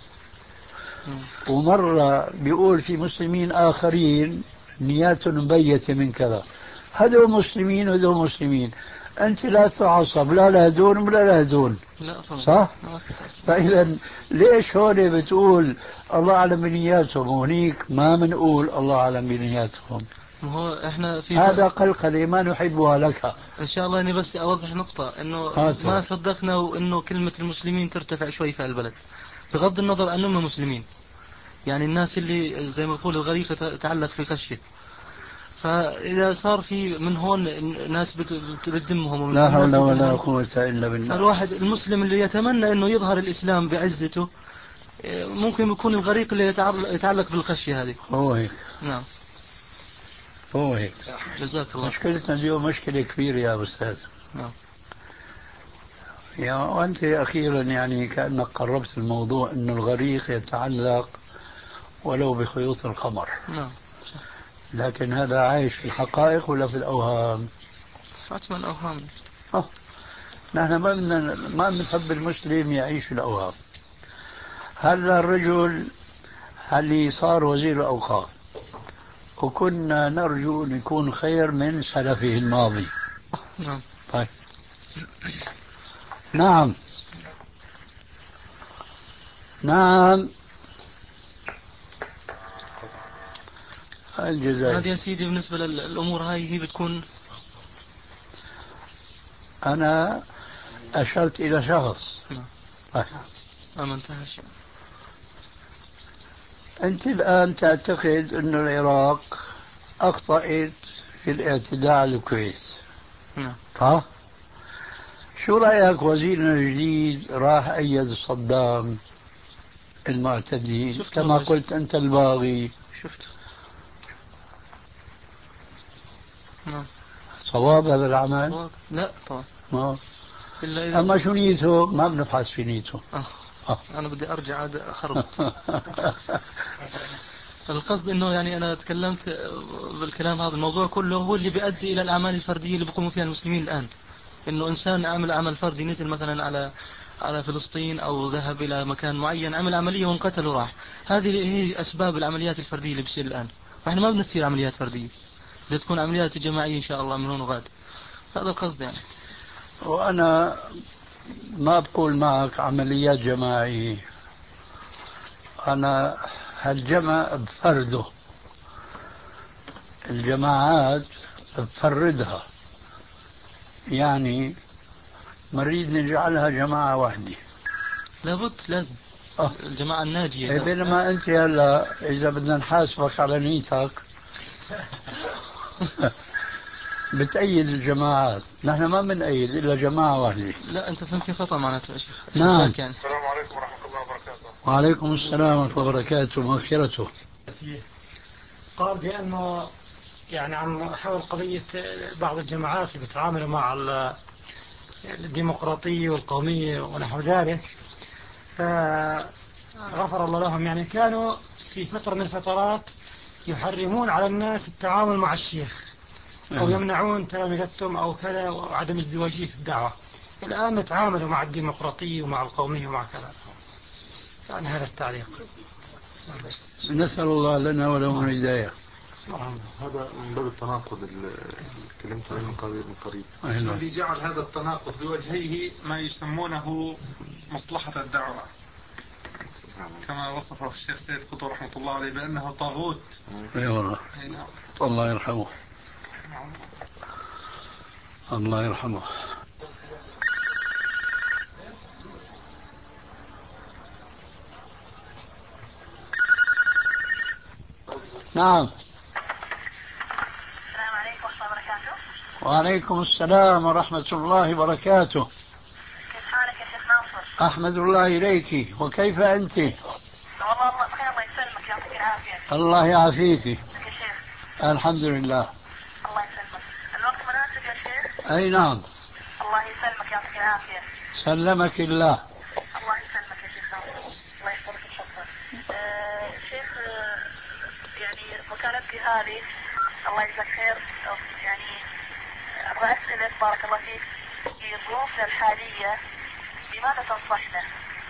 ومرة بيقول في مسلمين آخرين نياتهم مبيتة من كذا. هذول مسلمين وهذول مسلمين، أنت لا تعصب لا لهدون ولا لهدون. صح؟ فإذا ليش هون بتقول الله أعلم بنياتهم وهنيك ما منقول الله أعلم بنياتهم؟ ما هو احنا في هذا قلقلة ما نحبها لك. ان شاء الله اني بس اوضح نقطة، انه ما صدقنا وانه كلمة المسلمين ترتفع شوي في البلد بغض النظر انهم مسلمين. يعني الناس اللي زي ما يقول الغريق تعلق في خشه، فاذا صار في من هون ناس بتدمهم لا حول ولا قوة الا بالله. الواحد المسلم اللي يتمنى انه يظهر الاسلام بعزته ممكن يكون الغريق اللي يتعلق بالخشية هذه. هو هيك. نعم هو هيك. جزاك الله. مشكلتنا اليوم مشكلة كبيرة يا أستاذ. نعم. يا وأنت أخيرا يعني كأنك قربت الموضوع أنه الغريق يتعلق ولو بخيوط القمر. نعم. لكن هذا عايش في الحقائق ولا في الأوهام؟ حتما الأوهام. أه. نحن ما بدنا ما بنحب المسلم يعيش في الأوهام. هذا الرجل اللي صار وزير الأوقاف وكنا نرجو أن يكون خير من سلفه الماضي. نعم. طيب. نعم نعم. الجزائر هذه يا سيدي بالنسبة للأمور هاي هي بتكون. أنا أشرت إلى شخص. نعم. طيب. ما انتهاش. أنت الآن تعتقد أن العراق أخطأت في الاعتداء على الكويت. نعم. صح؟ شو رأيك وزيرنا الجديد راح أيد صدام المعتدي كما قلت أنت الباغي؟ شفت. نعم. صواب هذا العمل؟ صواب. لا طبعا. ما. إلا إذا أما شو نيته ما بنبحث في نيته. أه. أه. أنا بدي أرجع عاد أخربط. القصد إنه يعني أنا تكلمت بالكلام هذا الموضوع كله هو اللي بيؤدي إلى الأعمال الفردية اللي بيقوموا فيها المسلمين الآن. إنه إنسان عمل عمل فردي نزل مثلا على على فلسطين أو ذهب إلى مكان معين عمل عملية وانقتل وراح. هذه هي أسباب العمليات الفردية اللي بتصير الآن. فإحنا ما بنصير عمليات فردية، بدها تكون عمليات جماعية إن شاء الله من هون وغاد. هذا القصد يعني. وأنا ما بقول معك عمليات جماعية، أنا هالجمع بفرده، الجماعات بفردها، يعني نريد نجعلها جماعة واحدة. لابد لازم أه. الجماعة الناجية. بينما أنت هلا إذا بدنا نحاسبك على نيتك بتأيد الجماعات، نحن ما بنأيد إلا جماعة واحدة. لا أنت فهمتني خطأ معناته يا شيخ. نعم. يعني. السلام عليكم ورحمة الله وبركاته. وعليكم السلام ورحمة الله وبركاته. مغفرته. قال بأنه يعني عن حول قضية بعض الجماعات اللي بتعاملوا مع الديمقراطية والقومية ونحو ذلك، فغفر الله لهم، يعني كانوا في فترة من الفترات يحرمون على الناس التعامل مع الشيخ أو يمنعون تلامذتهم أو كذا وعدم ازدواجية في الدعوة. الآن نتعاملوا مع الديمقراطية ومع القومية ومع كذا. يعني هذا التعليق. نسأل الله لنا ولهم الهداية. هذا من باب التناقض اللي تكلمت عنه من قريب من قريب. الذي جعل هذا التناقض بوجهيه ما يسمونه مصلحة الدعوة، كما وصفه الشيخ سيد قطب رحمة الله عليه بأنه طاغوت. اي والله. الله يرحمه. الله يرحمه. نعم. السلام عليكم ورحمة الله وبركاته. وعليكم السلام ورحمة الله وبركاته. كيف حالك يا شيخ ناصر؟ أحمد الله إليك، وكيف أنت؟ والله الله بخير، الله يسلمك، يعطيك العافية. الله يعافيك. يا شيخ. الحمد لله. الله يسلمك. الوقت مناسب يا شيخ؟ أي نعم. الله يسلمك، يعطيك العافية. سلمك الله. الله يسلمك يا شيخ ناصر، الله يحفظك ويحفظك. أه شيخ، أه يعني مكالمتي هذه الله يجزاك خير، يعني أبغى أسألك بارك الله فيك في ظروفنا الحالية بماذا تنصحنا؟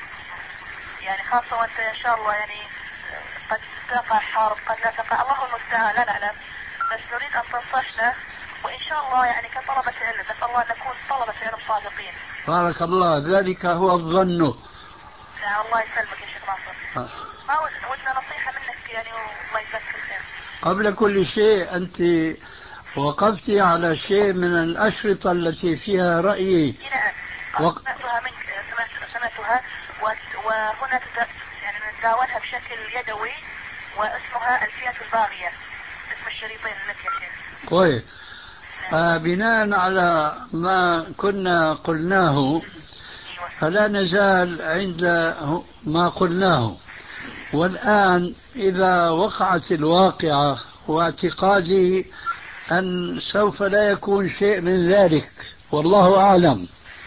يعني خاصة وأنت إن شاء الله يعني قد تقع حرب قد لا تقع، الله المستعان لا نعلم، بس نريد أن تنصحنا وإن شاء الله يعني كطلبة علم نسأل الله أن نكون طلبة علم صادقين. بارك الله، ذلك هو الظن. نعم الله يسلمك يا شيخ ناصر. ما ودنا نصيحة منك يعني والله يجزاك خير. قبل كل شيء أنت وقفت على شيء من الأشرطة التي فيها رأيي. نعم وق... سمعتها منك، سمعت... سمعتها و... وهنا تد... يعني نتداولها بشكل يدوي واسمها الفئة الباغية، اسم الشريطين لك يا شيخ. كويس. آه بناء على ما كنا قلناه فلا نزال عند ما قلناه، والآن إذا وقعت الواقعة واعتقادي أن سوف لا يكون شيء من ذلك والله أعلم،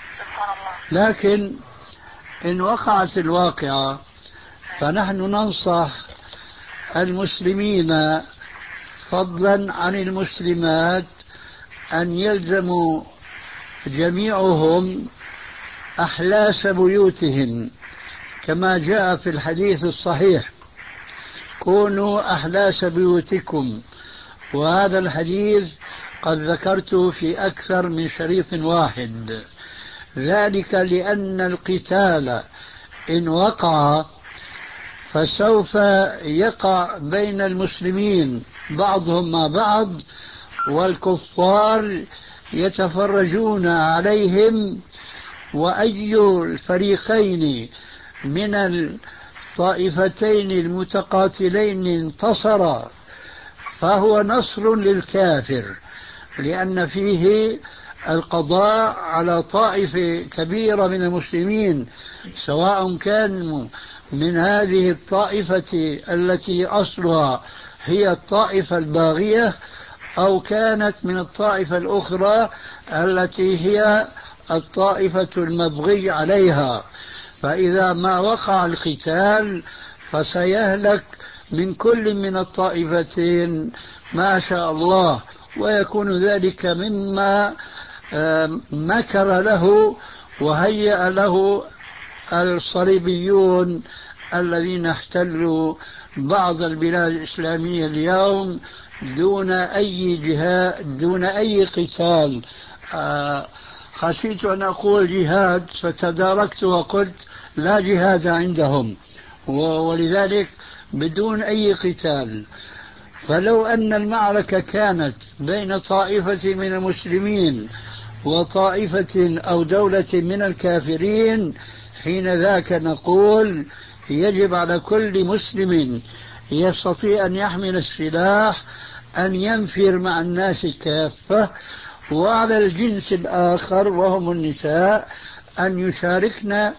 لكن إن وقعت الواقعة فنحن ننصح المسلمين فضلا عن المسلمات أن يلزموا جميعهم أحلاس بيوتهم كما جاء في الحديث الصحيح: كونوا أحلاس بيوتكم. وهذا الحديث قد ذكرته في أكثر من شريط واحد، ذلك لأن القتال إن وقع فسوف يقع بين المسلمين بعضهم مع بعض، والكفار يتفرجون عليهم، وأي الفريقين من الطائفتين المتقاتلين انتصر فهو نصر للكافر، لأن فيه القضاء على طائفة كبيرة من المسلمين، سواء كان من هذه الطائفة التي أصلها هي الطائفة الباغية أو كانت من الطائفة الأخرى التي هي الطائفة المبغي عليها. فإذا ما وقع القتال فسيهلك من كل من الطائفتين ما شاء الله، ويكون ذلك مما مكر له وهيأ له الصليبيون الذين احتلوا بعض البلاد الإسلامية اليوم دون أي جهاد، دون أي قتال. خشيت أن أقول جهاد فتداركت وقلت لا جهاد عندهم، ولذلك بدون أي قتال. فلو أن المعركة كانت بين طائفة من المسلمين وطائفة أو دولة من الكافرين، حين ذاك نقول يجب على كل مسلم يستطيع أن يحمل السلاح أن ينفر مع الناس كافة، وعلى الجنس الآخر وهم النساء أن يشاركن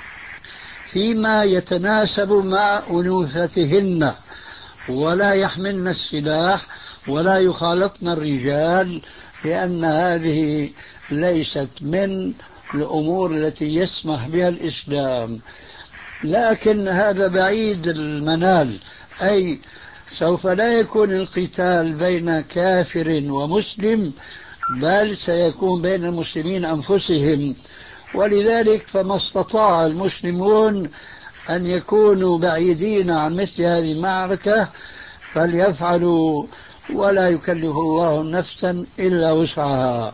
فيما يتناسب مع أنوثتهن، ولا يحملن السلاح ولا يخالطن الرجال، لأن هذه ليست من الأمور التي يسمح بها الإسلام. لكن هذا بعيد المنال، أي سوف لا يكون القتال بين كافر ومسلم، بل سيكون بين المسلمين أنفسهم. ولذلك فما استطاع المسلمون أن يكونوا بعيدين عن مثل هذه المعركة فليفعلوا، ولا يكلف الله نفسا إلا وسعها.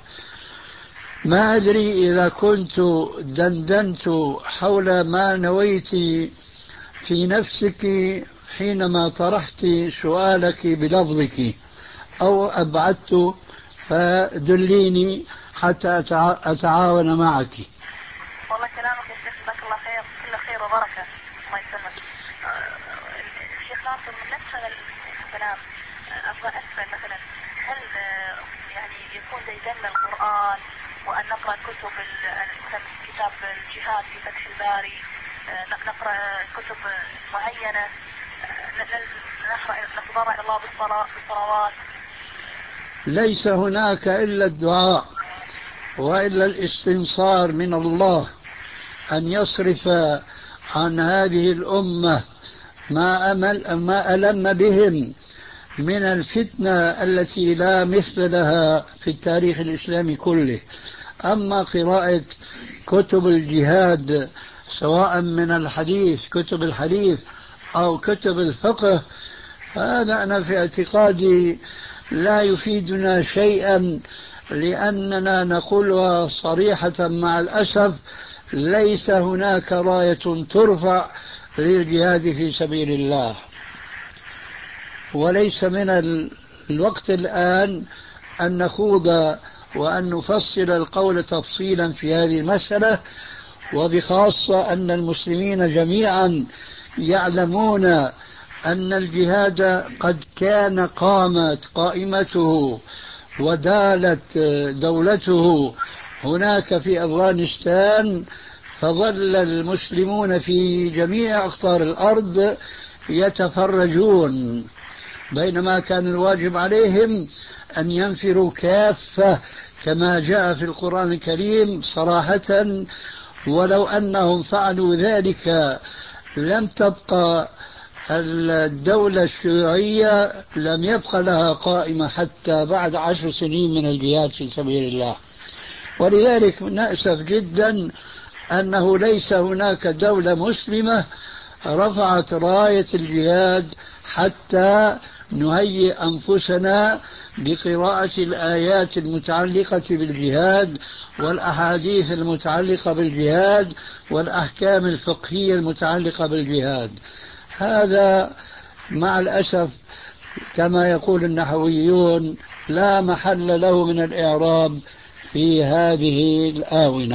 ما أدري إذا كنت دندنت حول ما نويت في نفسك حينما طرحت سؤالك بلفظك، أو أبعدت فدليني حتى أتعاون معك. والله كلامك يا شيخ جزاك الله خير، كله خير وبركة، الله يسلمك. الشيخ ناصر من نفس هذا الكلام أبغى أسأل مثلا هل يعني يكون زي دم القرآن وأن نقرأ كتب كتاب الجهاد في فتح الباري، نقرأ كتب معينة، نتضرع الله بالصلوات؟ ليس هناك إلا الدعاء وإلا الاستنصار من الله أن يصرف عن هذه الأمة ما أمل ما ألم بهم من الفتنة التي لا مثل لها في التاريخ الإسلامي كله. أما قراءة كتب الجهاد سواء من الحديث كتب الحديث أو كتب الفقه، هذا أنا في اعتقادي لا يفيدنا شيئا، لأننا نقولها صريحة مع الأسف ليس هناك راية ترفع للجهاد في سبيل الله. وليس من الوقت الآن أن نخوض وأن نفصل القول تفصيلا في هذه المسألة، وبخاصة أن المسلمين جميعا يعلمون أن الجهاد قد كان قامت قائمته ودالت دولته هناك في أفغانستان، فظل المسلمون في جميع أقطار الأرض يتفرجون، بينما كان الواجب عليهم أن ينفروا كافة كما جاء في القرآن الكريم صراحة. ولو أنهم فعلوا ذلك لم تبقى الدولة الشيوعية لم يبقى لها قائمة حتى بعد عشر سنين من الجهاد في سبيل الله. ولذلك نأسف جدا أنه ليس هناك دولة مسلمة رفعت راية الجهاد حتى نهيئ أنفسنا بقراءة الآيات المتعلقة بالجهاد والأحاديث المتعلقة بالجهاد والأحكام الفقهية المتعلقة بالجهاد. هذا مع الأسف كما يقول النحويون لا محل له من الإعراب في هذه الآونة.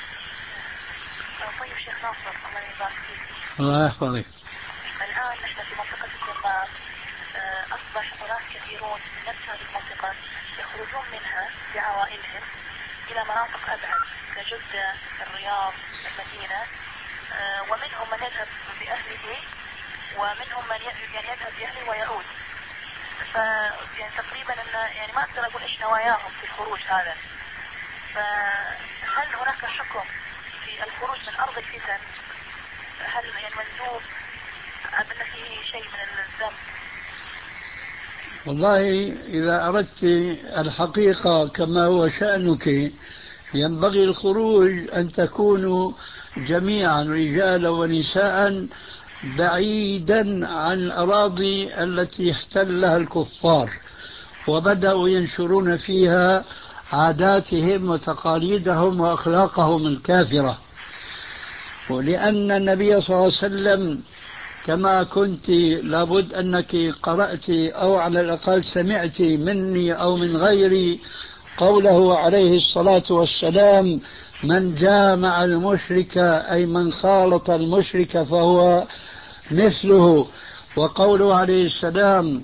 طيب شيخ ناصر الله يبارك فيك. الله يحفظك. الآن نحن في منطقة الجبال، أصبح أناس كثيرون من نفس هذه المنطقة يخرجون منها بعوائلهم إلى مناطق أبعد كجدة، الرياض، المدينة، ومنهم من يذهب بأهله ومنهم من يعني يذهب بأهله ويعود. ف يعني تقريبا أن يعني ما أقدر أقول إيش نواياهم في الخروج هذا. فهل هناك حكم في الخروج من أرض الفتن؟ هل يعني مندوب أم أن فيه شيء من الذنب؟ والله إذا أردت الحقيقة كما هو شأنك ينبغي الخروج أن تكونوا جميعا رجالا ونساء بعيدا عن الأراضي التي احتلها الكفار وبدأوا ينشرون فيها عاداتهم وتقاليدهم وأخلاقهم الكافرة. ولأن النبي صلى الله عليه وسلم كما كنت لابد أنك قرأت أو على الأقل سمعت مني أو من غيري قوله عليه الصلاة والسلام: من جامع المشرك أي من خالط المشرك فهو مثله. وقوله عليه السلام: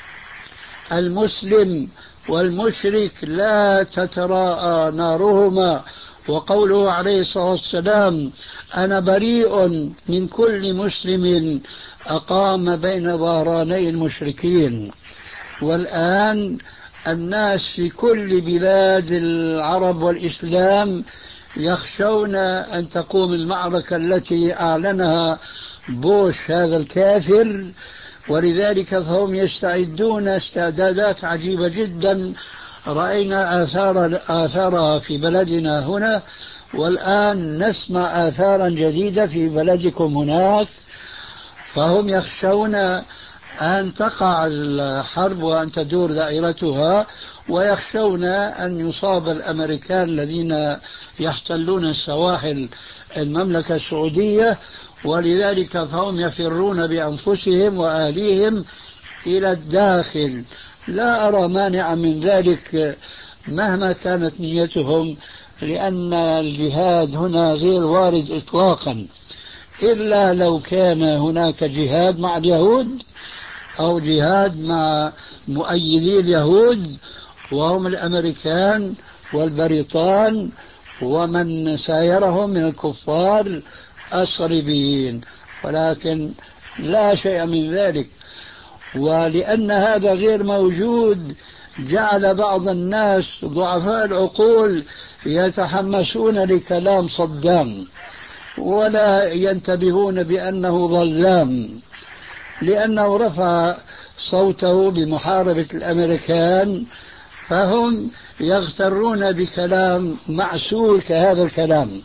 المسلم والمشرك لا تتراءى نارهما. وقوله عليه الصلاة والسلام: أنا بريء من كل مسلم أقام بين ظهراني المشركين. والآن الناس في كل بلاد العرب والإسلام يخشون أن تقوم المعركة التي أعلنها بوش هذا الكافر، ولذلك فهم يستعدون استعدادات عجيبة جدا رأينا آثار آثارها في بلدنا هنا، والآن نسمع آثارا جديدة في بلدكم هناك. فهم يخشون أن تقع الحرب وأن تدور دائرتها، ويخشون أن يصاب الأمريكان الذين يحتلون السواحل المملكة السعودية، ولذلك فهم يفرون بأنفسهم وأهليهم إلى الداخل. لا أرى مانعا من ذلك مهما كانت نيتهم، لأن الجهاد هنا غير وارد إطلاقا، إلا لو كان هناك جهاد مع اليهود أو جهاد مع مؤيدي اليهود وهم الأمريكان والبريطان ومن سايرهم من الكفار الصليبيين، ولكن لا شيء من ذلك. ولأن هذا غير موجود جعل بعض الناس ضعفاء العقول يتحمسون لكلام صدام ولا ينتبهون بأنه ظلام، لأنه رفع صوته بمحاربة الأمريكان، فهم يغترون بكلام معسول كهذا الكلام.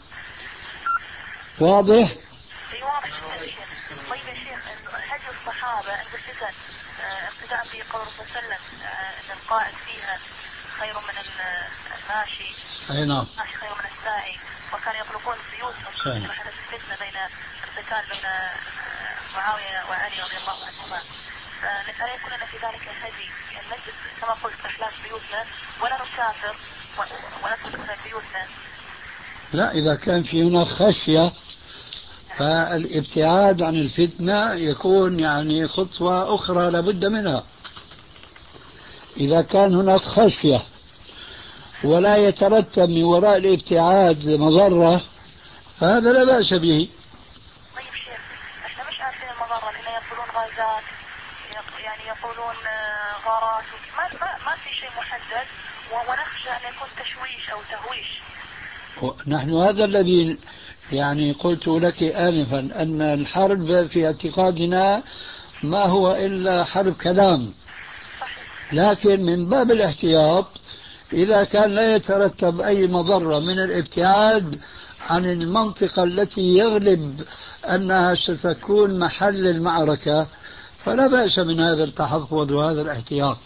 واضح؟ طيب يا شيخ، هدي الصحابة عند الفتن ابتداء في قول الرسول صلى الله عليه وسلم أن القائد فيها خير من الماشي، أي نعم، الماشي خير من الساعي، وكانوا يطلقون سيوفهم في حدث الفتنة بين القتال بين معاوية وعلي رضي الله عنهما. فنسأل يكون لنا في ذلك الهدي، يعني نجلس كما قلت إخلاص بيوتنا ولا نسافر ونترك بيوتنا. لا، إذا كان في هناك خشية فالابتعاد عن الفتنة يكون يعني خطوة أخرى لابد منها. إذا كان هناك خشية ولا يترتب من وراء الابتعاد مضرة فهذا لا بأس به. طيب شيخ، احنا مش عارفين المضرة، لأنه يقولون غازات، يعني يقولون غارات، ما, ما, ما في شيء محدد، ونخشى أن يكون تشويش أو تهويش. نحن هذا الذي يعني قلت لك آنفا، أن الحرب في اعتقادنا ما هو إلا حرب كلام، لكن من باب الاحتياط إذا كان لا يترتب أي مضرة من الابتعاد عن المنطقة التي يغلب أنها ستكون محل المعركة فلا بأس من هذا التحفظ وهذا الاحتياط.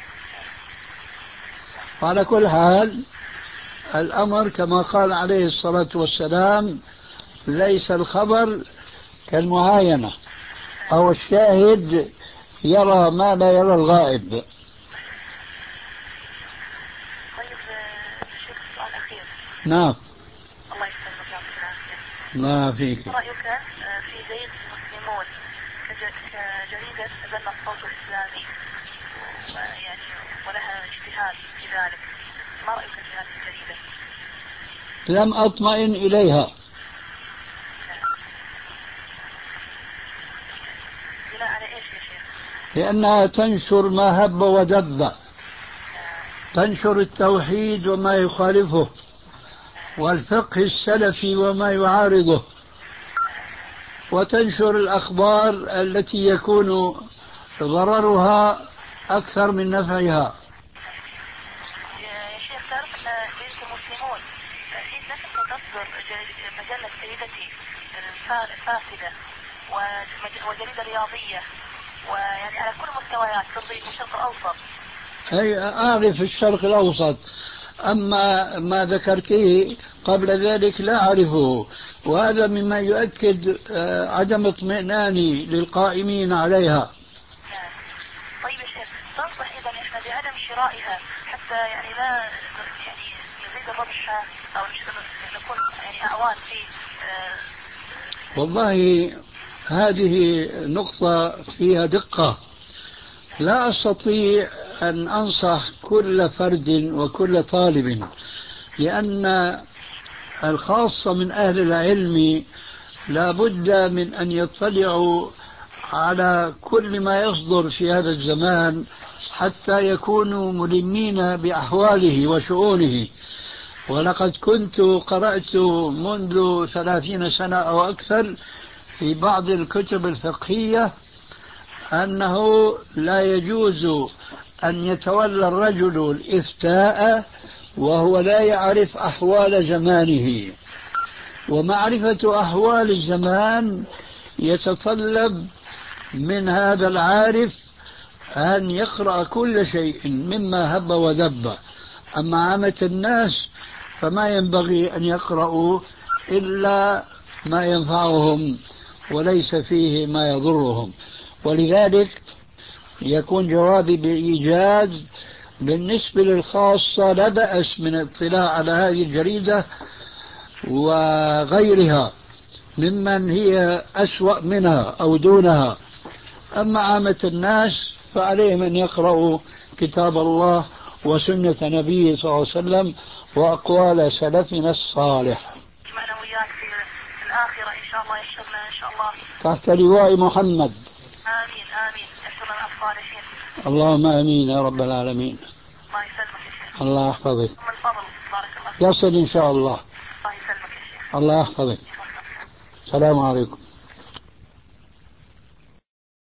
وعلى كل حال الأمر كما قال عليه الصلاة والسلام ليس الخبر كالمعاينة أو الشاهد يرى ما لا يرى الغائب. طيب شيخ، سؤال أخير. نعم. الله يسلمك ويعطيك العافية. الله فيك. رأيك في جريدة المسلمون كجريدة تبنى الصوت الإسلامي يعني ولها اجتهاد في ذلك، ما رأيك في هذه الجريدة؟ لم أطمئن إليها. بناء على إيش يا شيخ؟ لأنها تنشر ما هب ودب، تنشر التوحيد وما يخالفه والفقه السلفي وما يعارضه، وتنشر الأخبار التي يكون ضررها أكثر من نفعها. يا شيخ، تعرف أن جريدة المسلمون في نفس تصدر مجلة سيدتي الفاسدة وجريدة رياضية، ويعني على كل مستويات ترضي الشرق الأوسط. أي أعرف الشرق الأوسط، أما ما ذكرته قبل ذلك لا أعرفه، وهذا مما يؤكد عدم اطمئناني للقائمين عليها. طيب يا شيخ، تنصح إذا إحنا بعدم شرائها حتى يعني لا يعني يزيد الربح أو نكون يعني أعوان في آه والله هذه نقطة فيها دقة، لا أستطيع أن أنصح كل فرد وكل طالب، لأن الخاصة من أهل العلم لا بد من أن يطلعوا على كل ما يصدر في هذا الزمان حتى يكونوا ملمين بأحواله وشؤونه. ولقد كنت قرأت منذ ثلاثين سنة أو أكثر في بعض الكتب الفقهية أنه لا يجوز أن يتولى الرجل الإفتاء وهو لا يعرف أحوال زمانه، ومعرفة أحوال الزمان يتطلب من هذا العارف أن يقرأ كل شيء مما هب ودب. أما عامة الناس فما ينبغي أن يقرأوا إلا ما ينفعهم وليس فيه ما يضرهم. ولذلك يكون جوابي بإيجاز بالنسبة للخاصة لا بأس من الاطلاع على هذه الجريدة وغيرها ممن هي أسوأ منها أو دونها. أما عامة الناس فعليهم أن يقرأوا كتاب الله وسنة نبيه صلى الله عليه وسلم وأقوال سلفنا الصالح. أنا وياك في الآخرة إن شاء الله يحشرنا إن شاء الله تحت لواء محمد. آمين آمين يحشرنا الصالحين. اللهم آمين يا رب العالمين. الله يسلمك يا شيخ. الله يحفظك. ثم الفضل بارك الله فيك. يصل إن شاء الله. الله يسلمك يا شيخ. الله يحفظك. السلام عليكم.